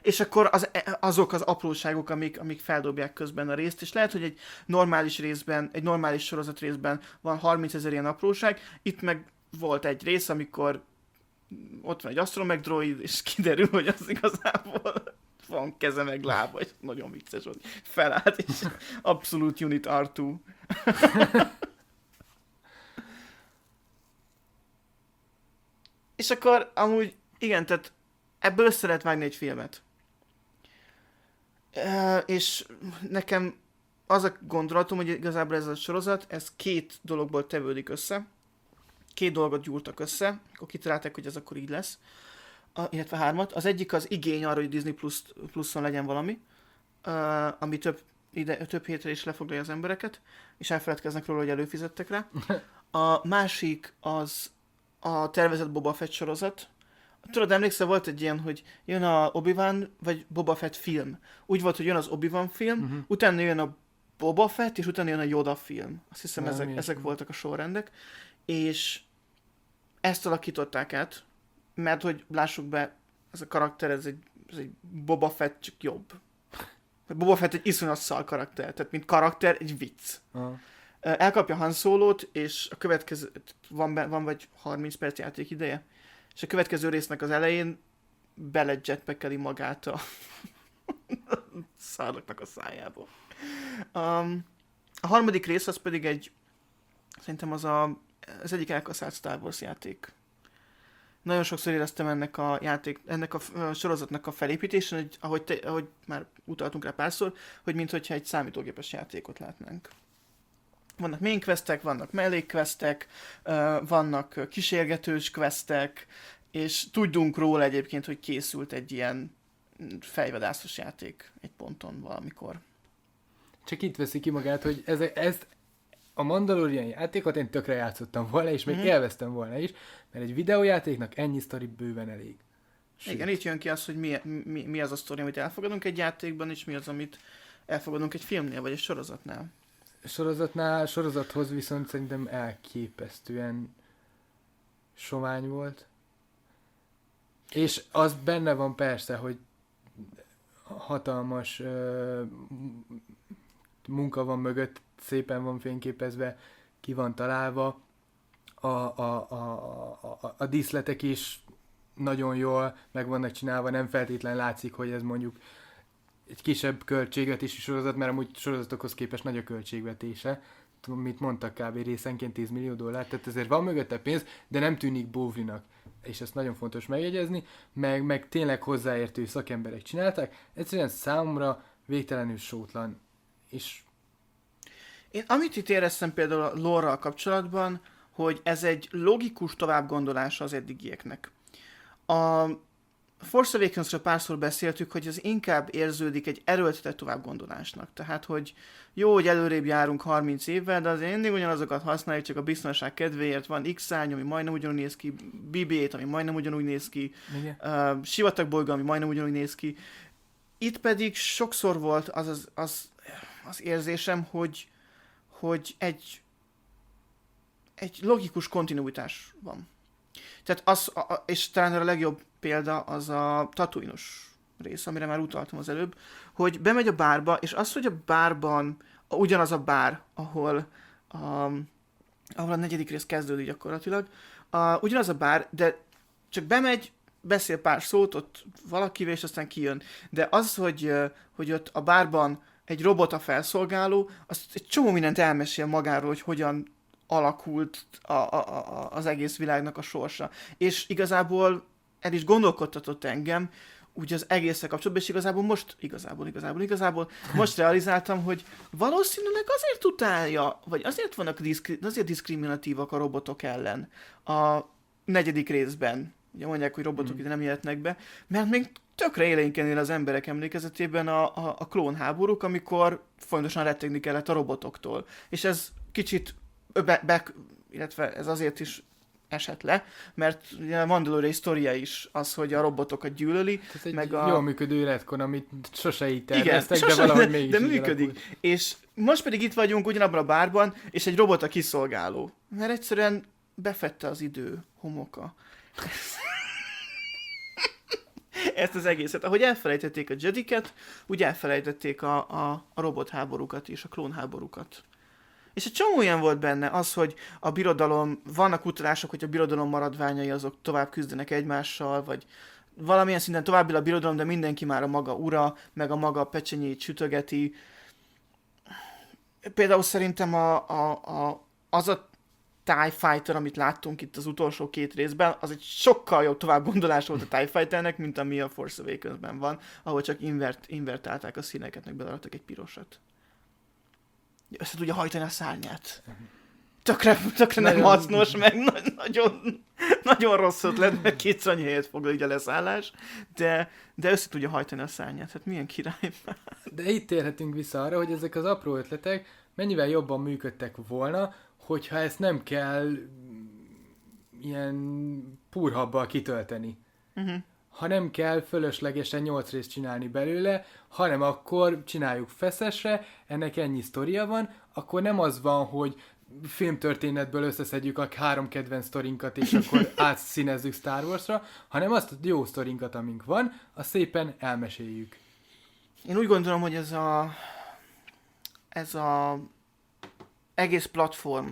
és akkor az, azok az apróságok, amik, amik feldobják közben a részt, és lehet, hogy egy normális részben, egy normális sorozat részben van harmincezer ilyen apróság, itt meg volt egy rész, amikor ott van egy astromech-droid, és kiderül, hogy az igazából van keze meg lába, és nagyon vicces volt. Felállt, és abszolút unit er kettő. És akkor amúgy, igen, tehát ebből össze lehet vágni egy filmet. E, és nekem az a gondolatom, hogy igazából ez a sorozat, ez két dologból tevődik össze. Két dolgot gyúrtak össze, akkor kitalálták, hogy ez akkor így lesz. A, illetve hármat. Az egyik az igény arra, hogy Disney Plus, Pluson legyen valami, uh, ami több, ide, több hétre is lefoglalja az embereket, és elfeledkeznek róla, hogy előfizettek rá. A másik az a tervezett Boba Fett sorozat. Tudod, emlékszel, volt egy ilyen, hogy jön a Obi-Wan, vagy Boba Fett film. Úgy volt, hogy jön az Obi-Wan film, uh-huh. utána jön a Boba Fett, és utána jön a Yoda film. Azt hiszem, Nem, ezek, ezek voltak a sorrendek. És ezt alakították át, mert hogy lássuk be, ez a karakter, ez egy, ez egy Boba Fett, csak jobb. Boba Fett egy iszonyat szal karakter, tehát mint karakter egy vicc. Uh-huh. Elkapja Han Solót, és a következő, van, van vagy harminc perc játék ideje, és a következő résznek az elején bele jetpackeli magát a szárnaknak a szájába. Um, a harmadik rész az pedig egy, szerintem az a, az egyik elkaszált Star Wars játék. Nagyon sokszor éreztem ennek a játék, ennek a sorozatnak a felépítésen, hogy ahogy, te, ahogy már utaltunk rá párszor, hogy minthogyha egy számítógépes játékot látnánk. Vannak main questek, vannak mellékquestek, vannak kísérgetős questek, és tudjunk róla egyébként, hogy készült egy ilyen fejvadászos játék egy ponton valamikor. Csak itt veszi ki magát, hogy ez, ezt a Mandalorian játékot én tökre játszottam volna, és még mm-hmm. élveztem volna is, mert egy videójátéknak ennyi sztori bőven elég. Sőt. Igen, itt jön ki az, hogy mi, mi, mi az a sztori, amit elfogadunk egy játékban, és mi az, amit elfogadunk egy filmnél, vagy egy sorozatnál. Sorozatnál, sorozathoz viszont szerintem elképesztően sovány volt. És az benne van persze, hogy hatalmas uh, munka van mögött, szépen van fényképezve, ki van találva, a, a, a, a, a díszletek is nagyon jól meg vannak csinálva, nem feltétlen látszik, hogy ez mondjuk egy kisebb költségvetési sorozat, mert amúgy sorozatokhoz képest nagy a költségvetése. Tudom, mit mondtak, kb. Részenként tíz millió dollár, tehát ezért van mögötte pénz, de nem tűnik bóvrinak. És ezt nagyon fontos megjegyezni, meg, meg tényleg hozzáértő szakemberek csinálták. Egyszerűen számomra végtelenül sótlan. És én amit itt éreztem például a lore-ral kapcsolatban, hogy ez egy logikus továbbgondolása az eddigieknek. A Force Awakens-ra párszor beszéltük, hogy ez inkább érződik egy erőltetett továbbgondolásnak. Tehát, hogy jó, hogy előrébb járunk harminc évvel, de azért mindig ugyanazokat használjuk, csak a biztonság kedvéért van X-szárny, ami majdnem ugyanúgy néz ki, bé bé öt, ami majdnem ugyanúgy néz ki, uh, sivatagbolygó, ami majdnem ugyanúgy néz ki. Itt pedig sokszor volt az az, az, az érzésem, hogy, hogy egy, egy logikus kontinuitás van. Tehát az, a, a, és talán a legjobb példa az a Tatooine-os rész, amire már utaltam az előbb, hogy bemegy a bárba, és az, hogy a bárban, a, ugyanaz a bár, ahol a, ahol a negyedik rész kezdődik gyakorlatilag, a, ugyanaz a bár, de csak bemegy, beszél pár szót ott valakivel, és aztán kijön. De az, hogy, hogy ott a bárban egy robot a felszolgáló, az egy csomó mindent elmesél magáról, hogy hogyan alakult a, a, a, az egész világnak a sorsa. És igazából el is gondolkodtatott engem, úgy az egészre kapcsolatban, és igazából most, igazából, igazából, igazából most realizáltam, hogy valószínűleg azért utálja, vagy azért vannak diszkri- azért diszkriminatívak a robotok ellen a negyedik részben. Ugye mondják, hogy robotok mm. ide nem jöhetnek be, mert még tökre élénken él az emberek emlékezetében a, a, a klónháborúk, amikor folyamatosan rettegni kellett a robotoktól. És ez kicsit be, be, illetve ez azért is esett le, mert a Mandalorian sztoria is az, hogy a robotokat gyűlöli. Ez egy meg a... jól működő retcon, amit sose így terveztek, igen, de sose, valahogy de, mégis de működik. Alakult. És most pedig itt vagyunk ugyanabban a bárban, és egy robot a kiszolgáló. Mert egyszerűen befette az idő homoka. ezt az egészet. Ahogy elfelejtették a Jediket, úgy elfelejtették a, a, a robotháborúkat és a klónháborúkat. És egy csomó olyan volt benne, az, hogy a birodalom, vannak utalások, hogy a birodalom maradványai azok tovább küzdenek egymással, vagy valamilyen szinten tovább a birodalom, de mindenki már a maga ura, meg a maga pecsenyét sütögeti. Például szerintem a, a, a, az a TIE Fighter, amit láttunk itt az utolsó két részben, az egy sokkal jobb tovább gondolás volt a TIE Fighternek, mint ami a Force Awakens-ben van, ahol csak invert, invertálták a színeket, meg beleadtak egy pirosat. Össze tudja hajtani a szárnyát. Tökre, tökre nem hasznos, meg na- nagyon, nagyon rossz ötlet, mert kétszer annyi helyet foglal így a leszállás, de, de össze tudja hajtani a szárnyát. Hát milyen király már. De itt térhetünk vissza arra, hogy ezek az apró ötletek mennyivel jobban működtek volna, hogyha ezt nem kell ilyen púrhabbal kitölteni. Uh-huh. Ha nem kell fölöslegesen nyolc részt csinálni belőle, hanem akkor csináljuk feszesre, ennek ennyi sztoria van, akkor nem az van, hogy filmtörténetből összeszedjük a három kedvenc sztorinkat, és akkor átszínezzük Star Warsra, hanem azt a jó sztorinkat, amink van, azt szépen elmeséljük. Én úgy gondolom, hogy ez a ez a egész platform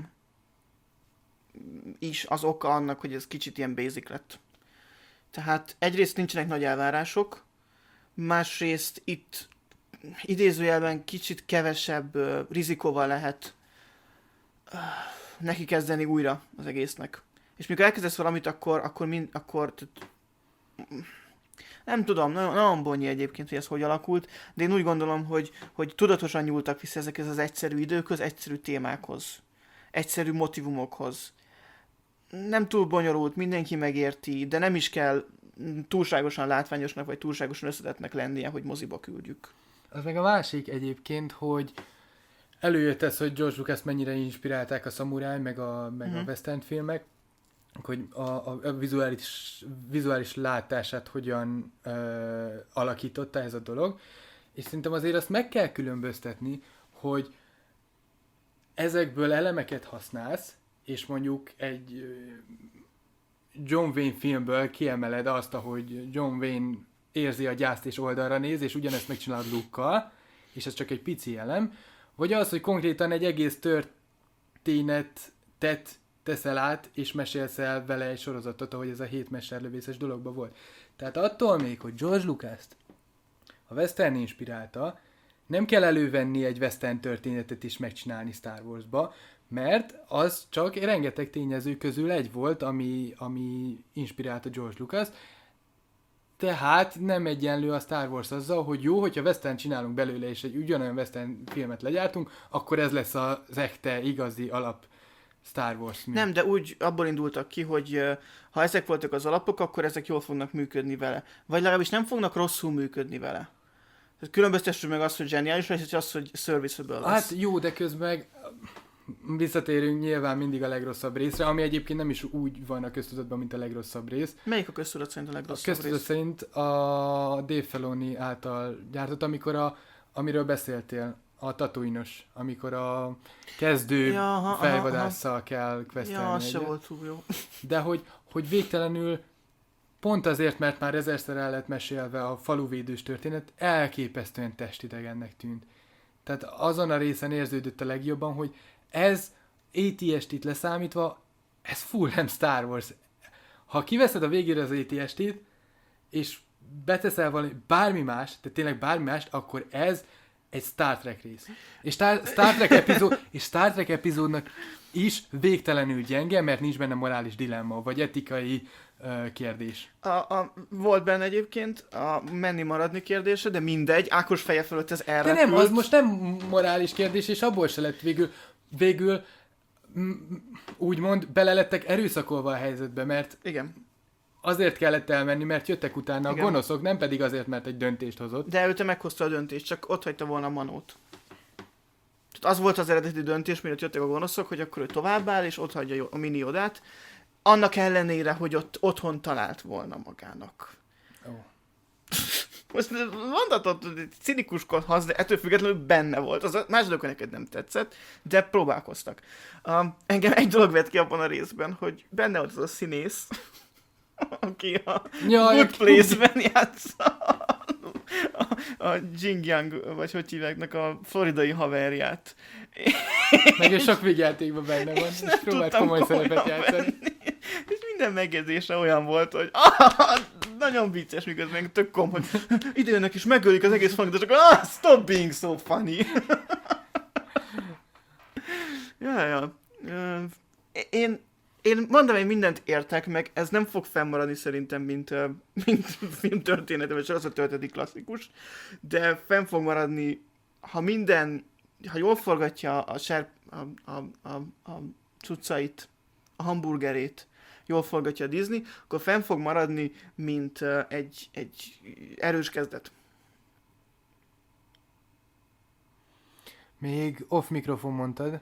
is az oka annak, hogy ez kicsit ilyen basic lett. Tehát egyrészt nincsenek nagy elvárások, másrészt itt idézőjelben kicsit kevesebb uh, rizikóval lehet uh, neki kezdeni újra az egésznek. És mikor elkezdesz valamit, akkor, akkor, mind, akkor tehát, nem tudom, nagyon, nagyon bonnyi egyébként, hogy ez hogy alakult, de én úgy gondolom, hogy, hogy tudatosan nyúltak vissza ezekhez az egyszerű időkhöz, egyszerű témákhoz, egyszerű motivumokhoz. Nem túl bonyolult, mindenki megérti, de nem is kell túlságosan látványosnak, vagy túlságosan összetettnek lennie, hogy moziba küldjük. Az meg a másik egyébként, hogy előjött ez, hogy George Lucas mennyire inspirálták a szamuráj, meg a, meg mm. a western filmek, hogy a, a, a vizuális, vizuális látását hogyan ö, alakította ez a dolog, és szerintem azért azt meg kell különböztetni, hogy ezekből elemeket használsz, és mondjuk egy John Wayne filmből kiemeled azt, ahogy John Wayne érzi a gyászt és oldalra néz, és ugyanezt megcsinálod Luke-kal, és ez csak egy pici elem, vagy az, hogy konkrétan egy egész történetet teszel át, és mesélsz el vele egy sorozatot, ahogy ez a hét mesterlövészes dologban volt. Tehát attól még, hogy George Lucas-t a western inspirálta, nem kell elővenni egy western történetet is megcsinálni Star Wars-ba, mert az csak rengeteg tényező közül egy volt, ami, ami inspirálta George Lucas, tehát nem egyenlő a Star Wars azzal, hogy jó, hogyha western csinálunk belőle, és egy ugyanolyan western filmet legyártunk, akkor ez lesz az echte, igazi alap Star Wars. Nem, de úgy abból indultak ki, hogy ha ezek voltak az alapok, akkor ezek jól fognak működni vele. Vagy legalábbis nem fognak rosszul működni vele. Tehát különböztessük meg azt, hogy zseniális lesz, és azt, hogy serviceable lesz. Hát jó, de közben meg visszatérünk nyilván mindig a legrosszabb részre, ami egyébként nem is úgy van a köztudatban, mint a legrosszabb rész. Melyik a köztudat szerint a legrosszabb rész? A köztudat szerint a Dave Filoni által gyártott, amikor a, amiről beszéltél, a Tatooine-os, amikor a kezdő ja, aha, fejvadásszal aha. kell questelni. Ja, az se volt túl jó. De hogy, hogy végtelenül pont azért, mert már ezerszer el lett mesélve a faluvédős történet, elképesztően testidegennek tűnt. Tehát azon a részen érződött a legjobban, hogy ez á té es té-t leszámítva, ez full nem Star Wars. Ha kiveszed a végére az á té es té-t, és beteszel valami, bármi más, tehát tényleg bármi mást, akkor ez egy Star Trek rész. És Star, Star Trek epizód, és Star Trek epizódnak is végtelenül gyenge, mert nincs benne morális dilemma, vagy etikai uh, kérdés. A, a, volt benne egyébként a menni-maradni kérdése, de mindegy, Ákos feje fölött ez elrepült. De nem, az most nem morális kérdés, és abból se lett végül, végül m- úgymond bele lettek erőszakolva a helyzetbe, mert igen. Azért kellett elmenni, mert jöttek utána igen. a gonoszok, nem pedig azért, mert egy döntést hozott. De ő te meghozta a döntést, csak ott hagyta volna a Manót. Tehát az volt az eredeti döntés, mielőtt jöttek a gonoszok, hogy akkor ő továbbáll, és ott hagyja a mini Yodát. Annak ellenére, hogy ott otthon talált volna magának. Oh. Most mondhatod, hogy cinikuskodhatsz, de ettől függetlenül benne volt. Az a másodikon neked nem tetszett, de próbálkoztak. Um, engem egy dolog vett ki abban a részben, hogy benne volt az a színész, aki a Jaj, Good aki- Place-ben játsza a, a Jing Yang, vagy hogy hívják, a floridai haverját. Meg és sok végjátékban benne van, és, És és nem próbált tudtam komoly szerepet komolyan játszani. venni. És minden megjegyzése olyan volt, hogy ah, nagyon vicces, miközben tök komoly. Ide jönnek és megölik az egész fangot, és akkor ah, stop being so funny. ja, ja. Ö, Én, én mondom, hogy mindent értek, meg ez nem fog fennmaradni szerintem, mint, ö, mint filmtörténet, vagy az a történeti klasszikus, de fenn fog maradni, ha minden, ha jól forgatja a, ser, a, a, a, a cuccait, a hamburgerét, jól forgatja a Disney, akkor fenn fog maradni, mint ö, egy, egy erős kezdet. Még off mikrofon mondtad,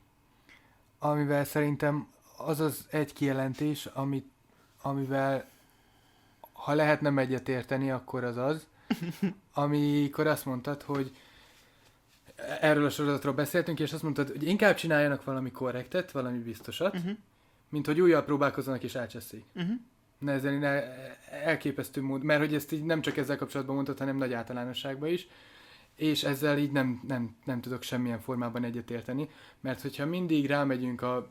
amivel szerintem az az egy kijelentés, amit, amivel ha lehetne egyet érteni, akkor az az, amikor azt mondtad, hogy erről a sorozatról beszéltünk, és azt mondtad, hogy inkább csináljanak valami korrektet, valami biztosat, Uh-huh. mint hogy újjal próbálkozzanak és elcseszik. Uh-huh. Ne ezen én el, elképesztő mód, mert hogy ezt így nem csak ezzel kapcsolatban mondtad, hanem nagy általánosságban is, és ezzel így nem, nem, nem tudok semmilyen formában egyetérteni, mert hogyha mindig rámegyünk a,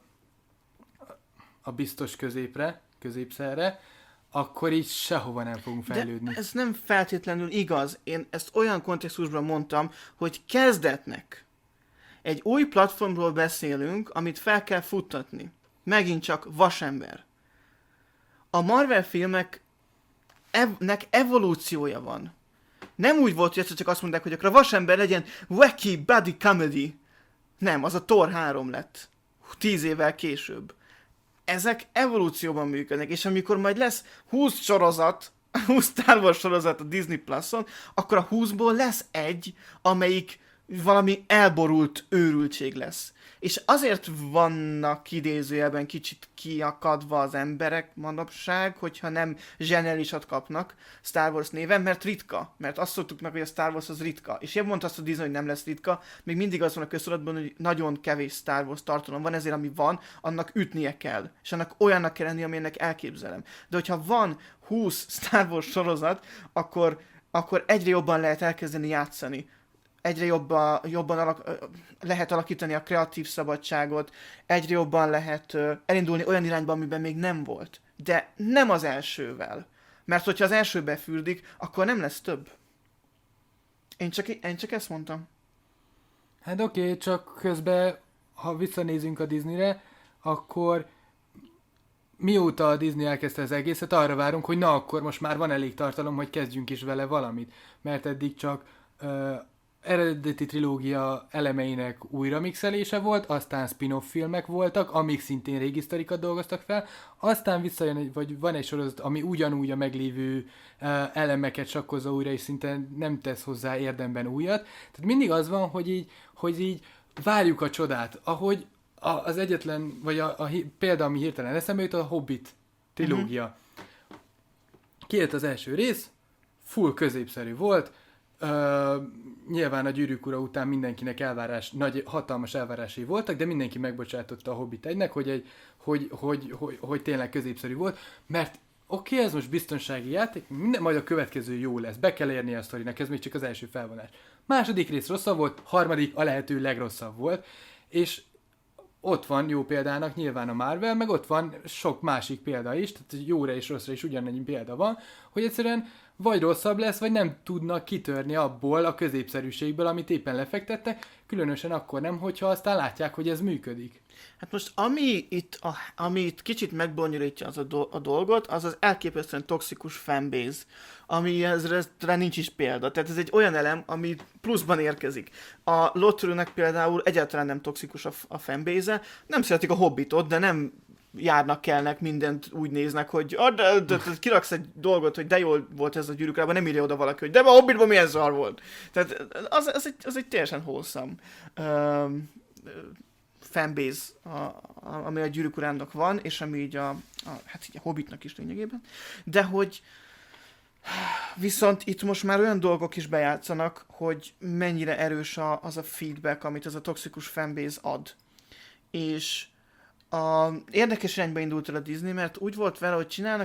a biztos középre, középszerre, akkor így sehova nem fogunk fejlődni. De ez nem feltétlenül igaz. Én ezt olyan kontextusban mondtam, hogy kezdetnek. Egy új platformról beszélünk, amit fel kell futtatni. Megint csak vasember. A Marvel filmeknek ev- evolúciója van. Nem úgy volt, hogy egyszer csak azt mondták, hogy akkor a vasember legyen wacky buddy comedy. Nem, az a Thor három lett. Tíz évvel később. Ezek evolúcióban működnek, és amikor majd lesz húsz sorozat, húsz Star Wars sorozat a Disney Plus-on, akkor a húszból lesz egy, amelyik valami elborult őrültség lesz. És azért vannak idézőjelben kicsit kiakadva az emberek manapság, hogyha nem zseniálisat kapnak Star Wars néven, mert ritka. Mert azt szoktuk meg, hogy a Star Wars az ritka. És ilyen mondta azt a Disney, hogy nem lesz ritka, még mindig az van a köztudatban, hogy nagyon kevés Star Wars tartalom van, ezért ami van, annak ütnie kell. És annak olyannak kell lenni, amilyennek elképzelem. De hogyha van húsz Star Wars sorozat, akkor, akkor egyre jobban lehet elkezdeni játszani. Egyre jobban, jobban alak, lehet alakítani a kreatív szabadságot, egyre jobban lehet uh, elindulni olyan irányba, amiben még nem volt. De nem az elsővel. Mert hogyha az első befürdik, akkor nem lesz több. Én csak, én csak ezt mondtam. Hát oké, okay, csak közben, ha visszanézünk a Disneyre, akkor mióta a Disney elkezdte az egészet, arra várunk, hogy na akkor most már van elég tartalom, hogy kezdjünk is vele valamit. Mert eddig csak uh, eredeti trilógia elemeinek újramixelése volt, aztán spin-off filmek voltak, amik szintén régi sztorikat dolgoztak fel, aztán visszajön, egy, vagy van egy sorozat, ami ugyanúgy a meglévő uh, elemeket sakkozza újra, és szinte nem tesz hozzá érdemben újat. Tehát mindig az van, hogy így, hogy így várjuk a csodát, ahogy a, az egyetlen, vagy a, a példa, ami hirtelen eszembe jut, a Hobbit trilógia. Uh-huh. Kijött az első rész, full középszerű volt, Uh, nyilván a Gyűrűk ura után mindenkinek elvárás, nagy, hatalmas elvárásai voltak, de mindenki megbocsátotta a Hobbit egynek, hogy, egy, hogy, hogy, hogy, hogy tényleg középszerű volt, mert oké, okay, ez most biztonsági játék, minden, majd a következő jó lesz, be kell érni a sztorinak, ez még csak az első felvonás. Második rész rosszabb volt, harmadik a lehető legrosszabb volt, és ott van jó példának nyilván a Marvel, meg ott van sok másik példa is, tehát jóra és rosszra is ugyanannyi példa van, hogy egyszerűen vagy rosszabb lesz, vagy nem tudnak kitörni abból a középszerűségből, amit éppen lefektettek, különösen akkor nem, hogyha aztán látják, hogy ez működik. Hát most ami itt, a, ami itt kicsit megbonyolítja az a, do, a dolgot, az az elképesztően toxikus fanbase, ami ezre nincs is példa. Tehát ez egy olyan elem, ami pluszban érkezik. A Lotrőnek például egyáltalán nem toxikus a, a fanbase-e, nem szeretik a Hobbitot, de nem járnak, kellnek, mindent úgy néznek, hogy ah, de, de, de, kiraksz egy dolgot, hogy de jól volt ez a Gyűrűk urában, nem írja oda valaki, hogy de a Hobbitban milyen szar volt. Tehát az, az, egy, az egy teljesen wholesome um, fanbase, a, a, ami a Gyűrűk urának van, és ami így a, a, hát így a Hobbitnak is lényegében. De hogy viszont itt most már olyan dolgok is bejátszanak, hogy mennyire erős a, az a feedback, amit az a toxikus fanbase ad. És a, érdekes irányba indult el a Disney, mert úgy volt vele, hogy csinálnak egy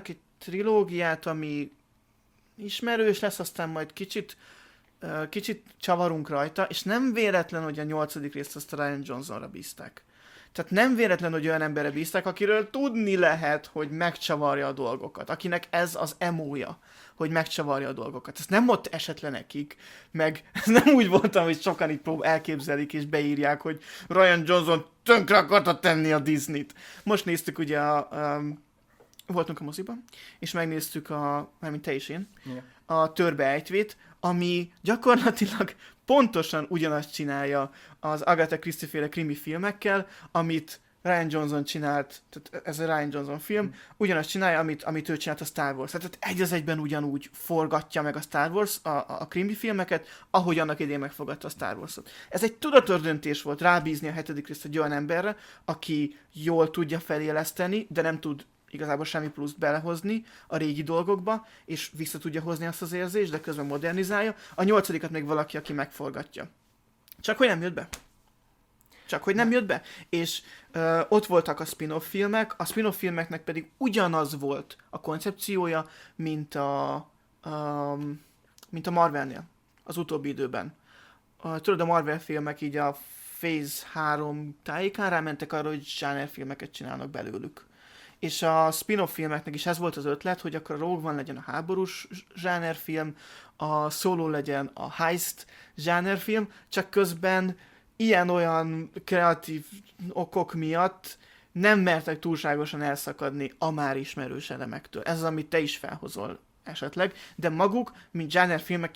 trilógiát, ami ismerős lesz, aztán majd kicsit, uh, kicsit csavarunk rajta, és nem véletlen, hogy a nyolcadik részt azt a Rian Johnsonra bízták. Tehát nem véletlen, hogy olyan emberre bízták, akiről tudni lehet, hogy megcsavarja a dolgokat, akinek ez az emója, hogy megcsavarja a dolgokat. Ez nem ott esett le nekik, meg ez nem úgy voltam, hogy sokan így prób- elképzelik és beírják, hogy Rian Johnson tönkre akarta tenni a Disneyt. Most néztük ugye a... Um, voltunk a moziban, és megnéztük a, mármint te is én, Yeah. a Törbe ejtvét, ami gyakorlatilag pontosan ugyanazt csinálja az Agatha Christie-féle krimi filmekkel, amit Rian Johnson csinált, tehát ez a Rian Johnson film, mm. ugyanazt csinálja, amit, amit ő csinált a Star Wars. Tehát egy az egyben ugyanúgy forgatja meg a Star Wars, a, a, a krimi filmeket, ahogy annak idén megfogadta a Star Wars-ot. Ez egy tudatos döntés volt rábízni a hetedik részt egy olyan emberre, aki jól tudja feléleszteni, de nem tud igazából semmi pluszt belehozni a régi dolgokba, és vissza tudja hozni azt az érzést, de közben modernizálja. A nyolcadikat még valaki, aki megforgatja. Csak hogy nem jött be. Csak hogy nem jött be. És ö, ott voltak a spin-off filmek, a spin-off filmeknek pedig ugyanaz volt a koncepciója, mint a, a, mint a Marvelnél az utóbbi időben. A, tudod, a Marvel filmek így a Phase három tájékán rámentek arra, hogy zsánerfilmeket csinálnak belőlük. És a spin-off filmeknek is ez volt az ötlet, hogy akkor a Rogue One legyen a háborús zsánerfilm, a Solo legyen a heist zsánerfilm, csak közben ilyen-olyan kreatív okok miatt nem mertek túlságosan elszakadni a már ismerős elemektől. Ez az, amit te is felhozol esetleg, de maguk, mint zsánerfilmek,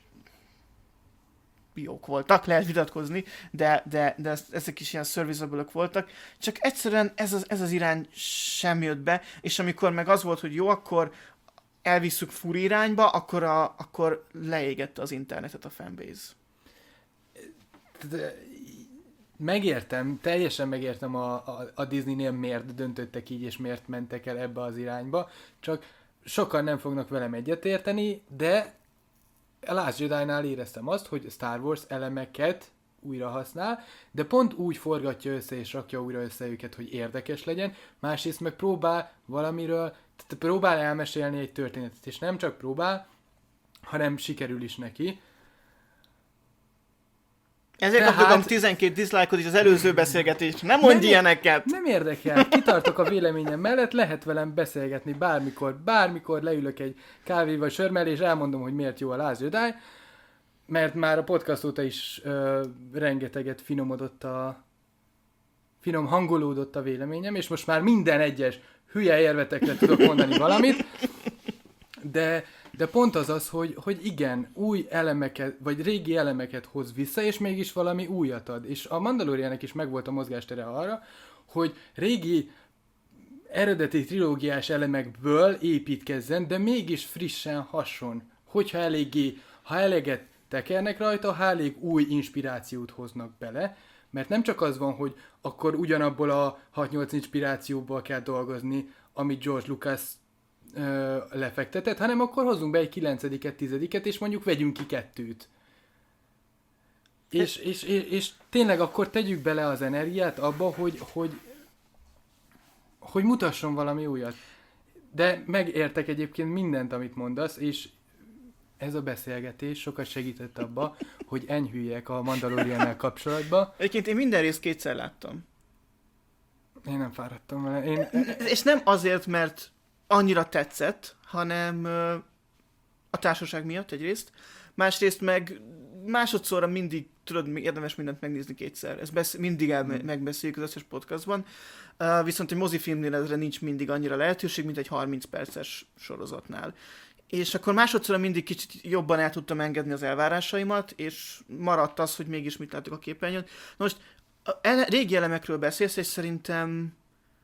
jók voltak, lehet vitatkozni, de, de, de ezek is ilyen serviceable-ök voltak, csak egyszerűen ez az, ez az irány sem jött be, és amikor meg az volt, hogy jó, akkor elvisszük furi irányba, akkor, a, akkor leégette az internetet a fanbase. Megértem, teljesen megértem a, a, a Disneynél miért döntöttek így, és miért mentek el ebbe az irányba, csak sokan nem fognak velem egyetérteni, de a Last Jedi-nál éreztem azt, hogy Star Wars elemeket újra használ, de pont úgy forgatja össze és rakja újra össze őket, hogy érdekes legyen, másrészt meg próbál valamiről, tehát próbál elmesélni egy történetet, és nem csak próbál, hanem sikerül is neki. Ezért Tehát... kaptam tizenkét dislike-ot is az előző beszélgetésre. Nem mondj nem, ilyeneket! Nem érdekel. Kitartok a véleményem mellett, lehet velem beszélgetni bármikor, bármikor leülök egy kávé vagy sör mellé, és elmondom, hogy miért jó a Last Jedi, mert már a podcast óta is ö, rengeteget finomodott a finom hangolódott a véleményem, és most már minden egyes hülye érvetekre tudok mondani valamit, de De pont az az, hogy, hogy igen, új elemeket, vagy régi elemeket hoz vissza, és mégis valami újat ad. És a Mandaloriannek is megvolt a mozgástere arra, hogy régi eredeti trilógiás elemekből építkezzen, de mégis frissen hason. Hogyha eléggé, ha eleget tekernek rajta, ha elég új inspirációt hoznak bele, mert nem csak az van, hogy akkor ugyanabból a hat-nyolc inspirációból kell dolgozni, amit George Lucas ö, lefektetett, hanem akkor hozzunk be egy kilencediket, tizediket, és mondjuk vegyünk ki kettőt. És, és, és, és tényleg akkor tegyük bele az energiát abba, hogy, hogy, hogy mutasson valami újat. De megértek egyébként mindent, amit mondasz, és ez a beszélgetés sokat segített abba, hogy enyhüljek a Mandaloriannel kapcsolatban. Egyébként én minden részt kétszer láttam. Én nem fáradtam vele. Én... És nem azért, mert annyira tetszett, hanem a társaság miatt egyrészt. Másrészt meg másodszorra mindig, tudod, érdemes mindent megnézni kétszer. Ezt besz- mindig el- hmm. megbeszéljük az összes podcastban. Uh, viszont egy mozifilmnél ezre nincs mindig annyira lehetőség, mint egy harminc perces sorozatnál. És akkor másodszorra mindig kicsit jobban el tudtam engedni az elvárásaimat, és maradt az, hogy mégis mit látok a képernyőn. Most a ele- régi elemekről beszélsz, és szerintem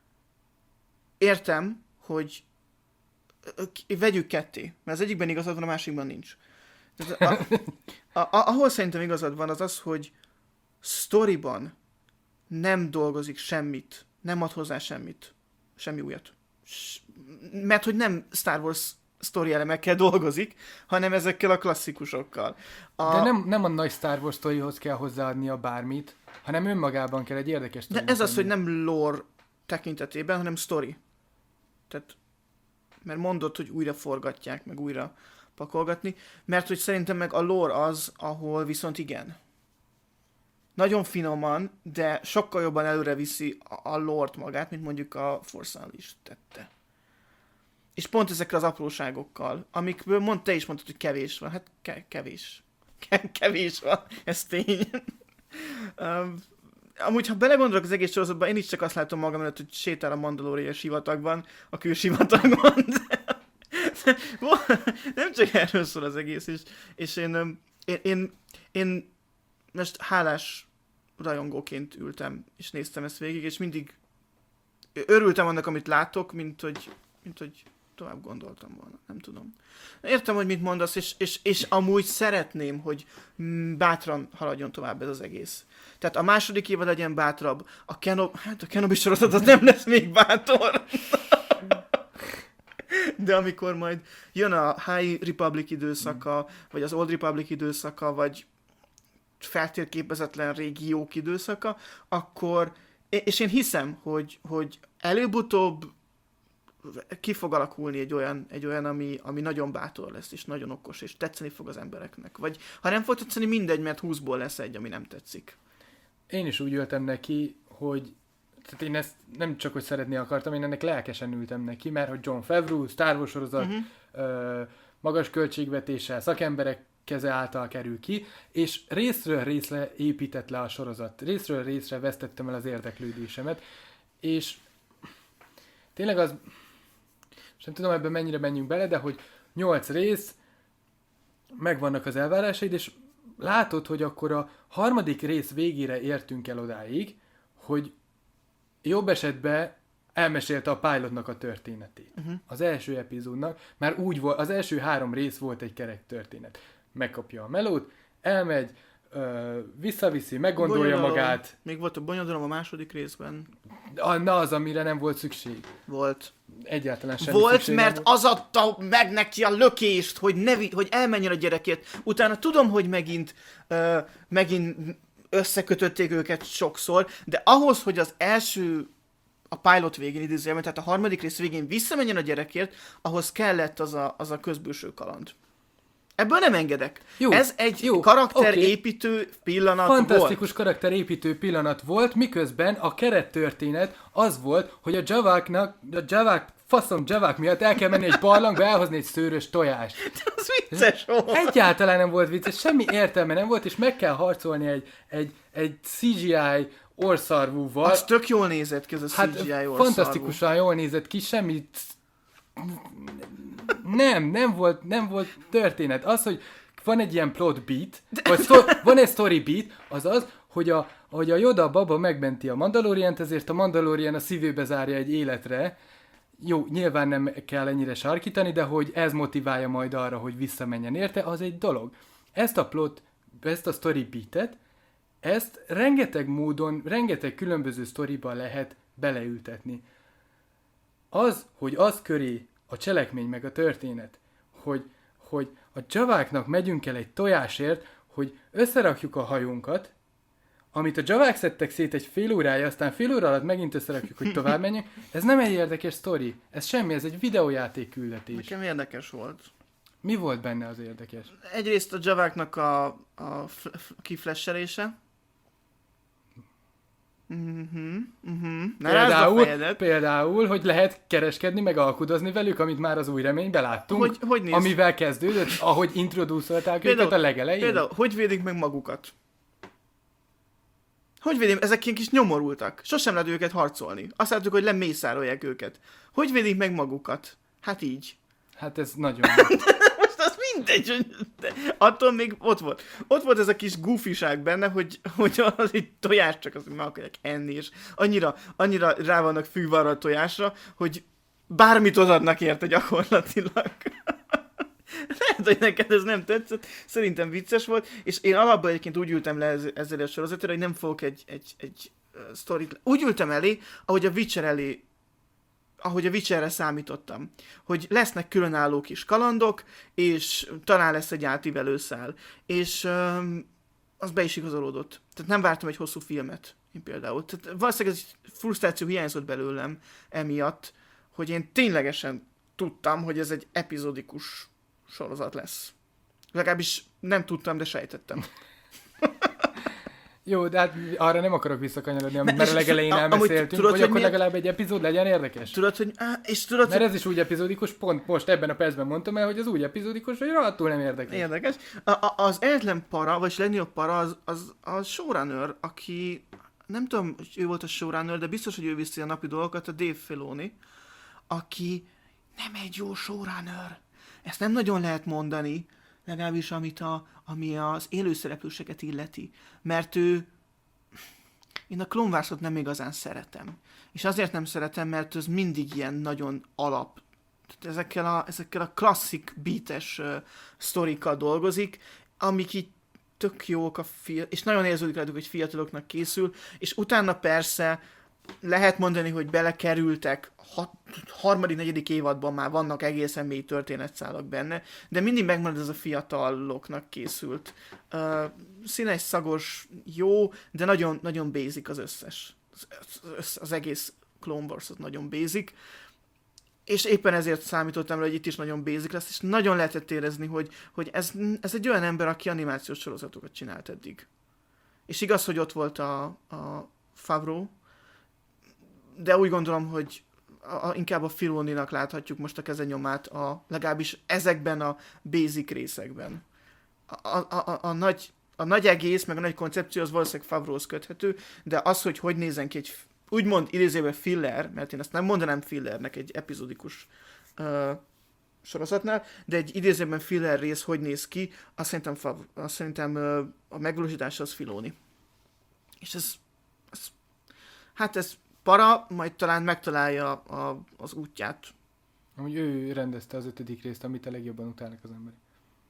értem, hogy vegyük ketté, mert az egyikben igazad van, a másikban nincs. A, a, a, ahol szerintem igazad van, az az, hogy sztoriban nem dolgozik semmit, nem ad hozzá semmit, semmi újat. S, mert hogy nem Star Wars sztori elemekkel dolgozik, hanem ezekkel a klasszikusokkal. A... De nem, nem a nagy Star Wars sztorihoz kell hozzáadnia bármit, hanem önmagában kell egy érdekes sztori. De ez az, hogy nem lore tekintetében, hanem sztori. Tehát mert mondott, hogy újra forgatják, meg újra pakolgatni, mert hogy szerintem meg a lore az, ahol viszont igen. Nagyon finoman, de sokkal jobban előre viszi a, a lore-t magát, mint mondjuk a Force Unleashed tette. És pont ezekkel az apróságokkal, amikből mond, te is mondtad, hogy kevés van. Hát ke- kevés. Ke- kevés van, ez tény. um, amúgy, ha belegondolok az egész sorozatban, én is csak azt látom magam előtt, hogy sétál a Mandalorian sivatagban, a külsivatagban. De, de, nem csak erről szól az egész, és, és én, én, én, én most hálás rajongóként ültem, és néztem ezt végig, és mindig örültem annak, amit látok, mint hogy, mint hogy tovább gondoltam volna, nem tudom. Értem, hogy mit mondasz, és, és, és amúgy szeretném, hogy bátran haladjon tovább ez az egész. Tehát a második évad legyen bátrabb, a Kenobi, hát a Kenobi sorozat az nem lesz még bátor. De amikor majd jön a High Republic időszaka, vagy az Old Republic időszaka, vagy feltérképezetlen régiók időszaka, akkor, és én hiszem, hogy, hogy előbb-utóbb ki fog alakulni egy olyan, egy olyan ami, ami nagyon bátor lesz, és nagyon okos, és tetszeni fog az embereknek. Vagy ha nem fog tetszeni, mindegy, mert húszból lesz egy, ami nem tetszik. Én is úgy ültem neki, hogy tehát én ezt nem csak, hogy szeretni akartam, én ennek lelkesen ültem neki, mert hogy Jon Favreau, Star Wars sorozat, uh-huh. ö, magas költségvetéssel, szakemberek keze által kerül ki, és részről részre épített le a sorozat. Részről részre vesztettem el az érdeklődésemet, és tényleg az, és nem tudom ebben mennyire menjünk bele, de hogy nyolc rész, megvannak az elvárásaid, és látod, hogy akkor a harmadik rész végére értünk el odáig, hogy jobb esetben elmesélte a pilotnak a történetét. Uh-huh. Az első epizódnak, már úgy volt, az első három rész volt egy kerek történet. Megkapja a melót, elmegy, ö, visszaviszi, meggondolja bonyodalom. Magát. Még volt a bonyodalom a második részben. Na az, amire nem volt szükség. Volt. Egyáltalán semmi volt, szükség mert volt. Az adta meg neki a lökést, hogy, ne vi- hogy elmenjen a gyerekért. Utána tudom, hogy megint, ö, megint összekötötték őket sokszor, de ahhoz, hogy az első a pilot végén idézőjelben, tehát a harmadik rész végén visszamenjen a gyerekért, ahhoz kellett az a, az a közbülső kaland. Ebből nem engedek. Jó, ez egy jó, karakterépítő okay. pillanat Fantasztikus volt. Fantasztikus karakterépítő pillanat volt, miközben a kerettörténet az volt, hogy a Javáknak, a Javák, faszom Javák miatt el kell menni egy barlangba, elhozni egy szőrös tojást. De az vicces volt. Egyáltalán nem volt vicces, semmi értelme nem volt, és meg kell harcolni egy, egy, egy cé gé i orszarvúval. Az tök jól nézett ki, ez a hát cé gé i orszarvú. Fantasztikusan jól nézett ki, semmit... Nem, nem volt, nem volt történet. Az, hogy van egy ilyen plot beat, vagy sztor- van egy story beat, az az, hogy a, hogy a Yoda baba megmenti a Mandalorient, ezért a Mandalorian a szívébe zárja egy életre. Jó, nyilván nem kell ennyire sarkítani, de hogy ez motiválja majd arra, hogy visszamenjen érte, az egy dolog. Ezt a plot, ezt a story beatet, ezt rengeteg módon, rengeteg különböző sztoriba lehet beleültetni. Az, hogy az köré a cselekmény meg a történet, hogy, hogy a Javáknak megyünk el egy tojásért, hogy összerakjuk a hajunkat, amit a Javák szedtek szét egy fél órája, aztán fél óra alatt megint összerakjuk, hogy tovább menjünk, ez nem egy érdekes sztori. Ez semmi, ez egy videójáték küldetés. Nekem érdekes volt. Mi volt benne az érdekes? Egyrészt a Javáknak a, a f- kiflesselése. Uh-huh, uh-huh. Például, például, hogy lehet kereskedni, meg alkudozni velük, amit már az új reményben láttunk, hogy, hogy amivel kezdődött, ahogy introdúszolták őket a legelején. Például, hogy védik meg magukat? Hogy védik? Ezek ilyen kis nyomorultak. Sosem lehet őket harcolni. Azt látjuk, hogy lemészárolják őket. Hogy védik meg magukat? Hát így. Hát ez nagyon... Most az mindegy, hogy de attól még ott volt. Ott volt ez a kis goofiság benne, hogy, hogy az egy tojás csak azt meg akarják enni, és annyira, annyira rá vannak fűve arra a tojásra, hogy bármit odadnak érte gyakorlatilag. Lehet, hogy neked ez nem tetszett, szerintem vicces volt, és én alapban egyébként úgy ültem le ezzel a sorozatra, hogy nem fogok egy, egy, egy uh, sztorit... Úgy ültem elé, ahogy a Witcher elé ahogy a Witcherre számítottam, hogy lesznek különálló kis kalandok, és talán lesz egy átívelőszál. És um, az be is igazolódott. Tehát nem vártam egy hosszú filmet, én például. Tehát valószínűleg ez frusztráció hiányzott belőlem emiatt, hogy én ténylegesen tudtam, hogy ez egy epizódikus sorozat lesz. Legalábbis nem tudtam, de sejtettem. Jó, de hát arra nem akarok visszakanyarodni, amit már a és- legelején a- amúgy elmeszéltünk, tudod, hogy hogy akkor miért- legalább egy epizód legyen érdekes. Tudod, hogy... Á, és tudod, Mert hogy... ez is úgy epizódikus, pont most ebben a percben mondtam el, hogy az úgy epizódikus, hogy rohadtul nem érdekes. Érdekes. A, a, az egyetlen para, vagy legnagyobb para az, az a showrunner, aki... Nem tudom, hogy ő volt a showrunner, de biztos, hogy ő viszi a napi dolgokat, a Dave Filoni, aki nem egy jó showrunner. Ezt nem nagyon lehet mondani, legalábbis amit a, ami az élőszereplőseket illeti. Mert ő... Én a Clone Wars-ot nem igazán szeretem. És azért nem szeretem, mert ez mindig ilyen nagyon alap. Tehát ezekkel a, ezekkel a klasszik beates uh, sztorikkal dolgozik, amik így tök jók a fiatal, és nagyon érződik rájuk, hogy fiataloknak készül, és utána persze lehet mondani, hogy belekerültek, hat, harmadik, negyedik évadban már vannak egészen mély történetszálak benne, de mindig megmarad ez a fiataloknak készült. Uh, színes, szagos, jó, de nagyon, nagyon basic az összes. Az, az, az egész Clone Wars az nagyon basic. És éppen ezért számítottam rá, hogy itt is nagyon basic lesz, és nagyon lehetett érezni, hogy, hogy ez, ez egy olyan ember, aki animációs sorozatokat csinált eddig. És igaz, hogy ott volt a, a Favreau, de úgy gondolom, hogy a, a, inkább a Filoninak láthatjuk most a kezenyomát, a, legalábbis ezekben a basic részekben. A, a, a, a, nagy, a nagy egész, meg a nagy koncepció az valószínűleg Favreauhoz köthető, de az, hogy hogy nézen ki egy úgymond idézőben filler, mert én ezt nem mondanám fillernek egy epizódikus uh, sorozatnál, de egy idézőben filler rész hogy néz ki, azt szerintem, fav- azt szerintem uh, a megvalósítása az Filoni. És ez, ez hát ez para, majd talán megtalálja a, az útját. Amúgy ő rendezte az ötödik részt, amit a legjobban utálnak az emberek.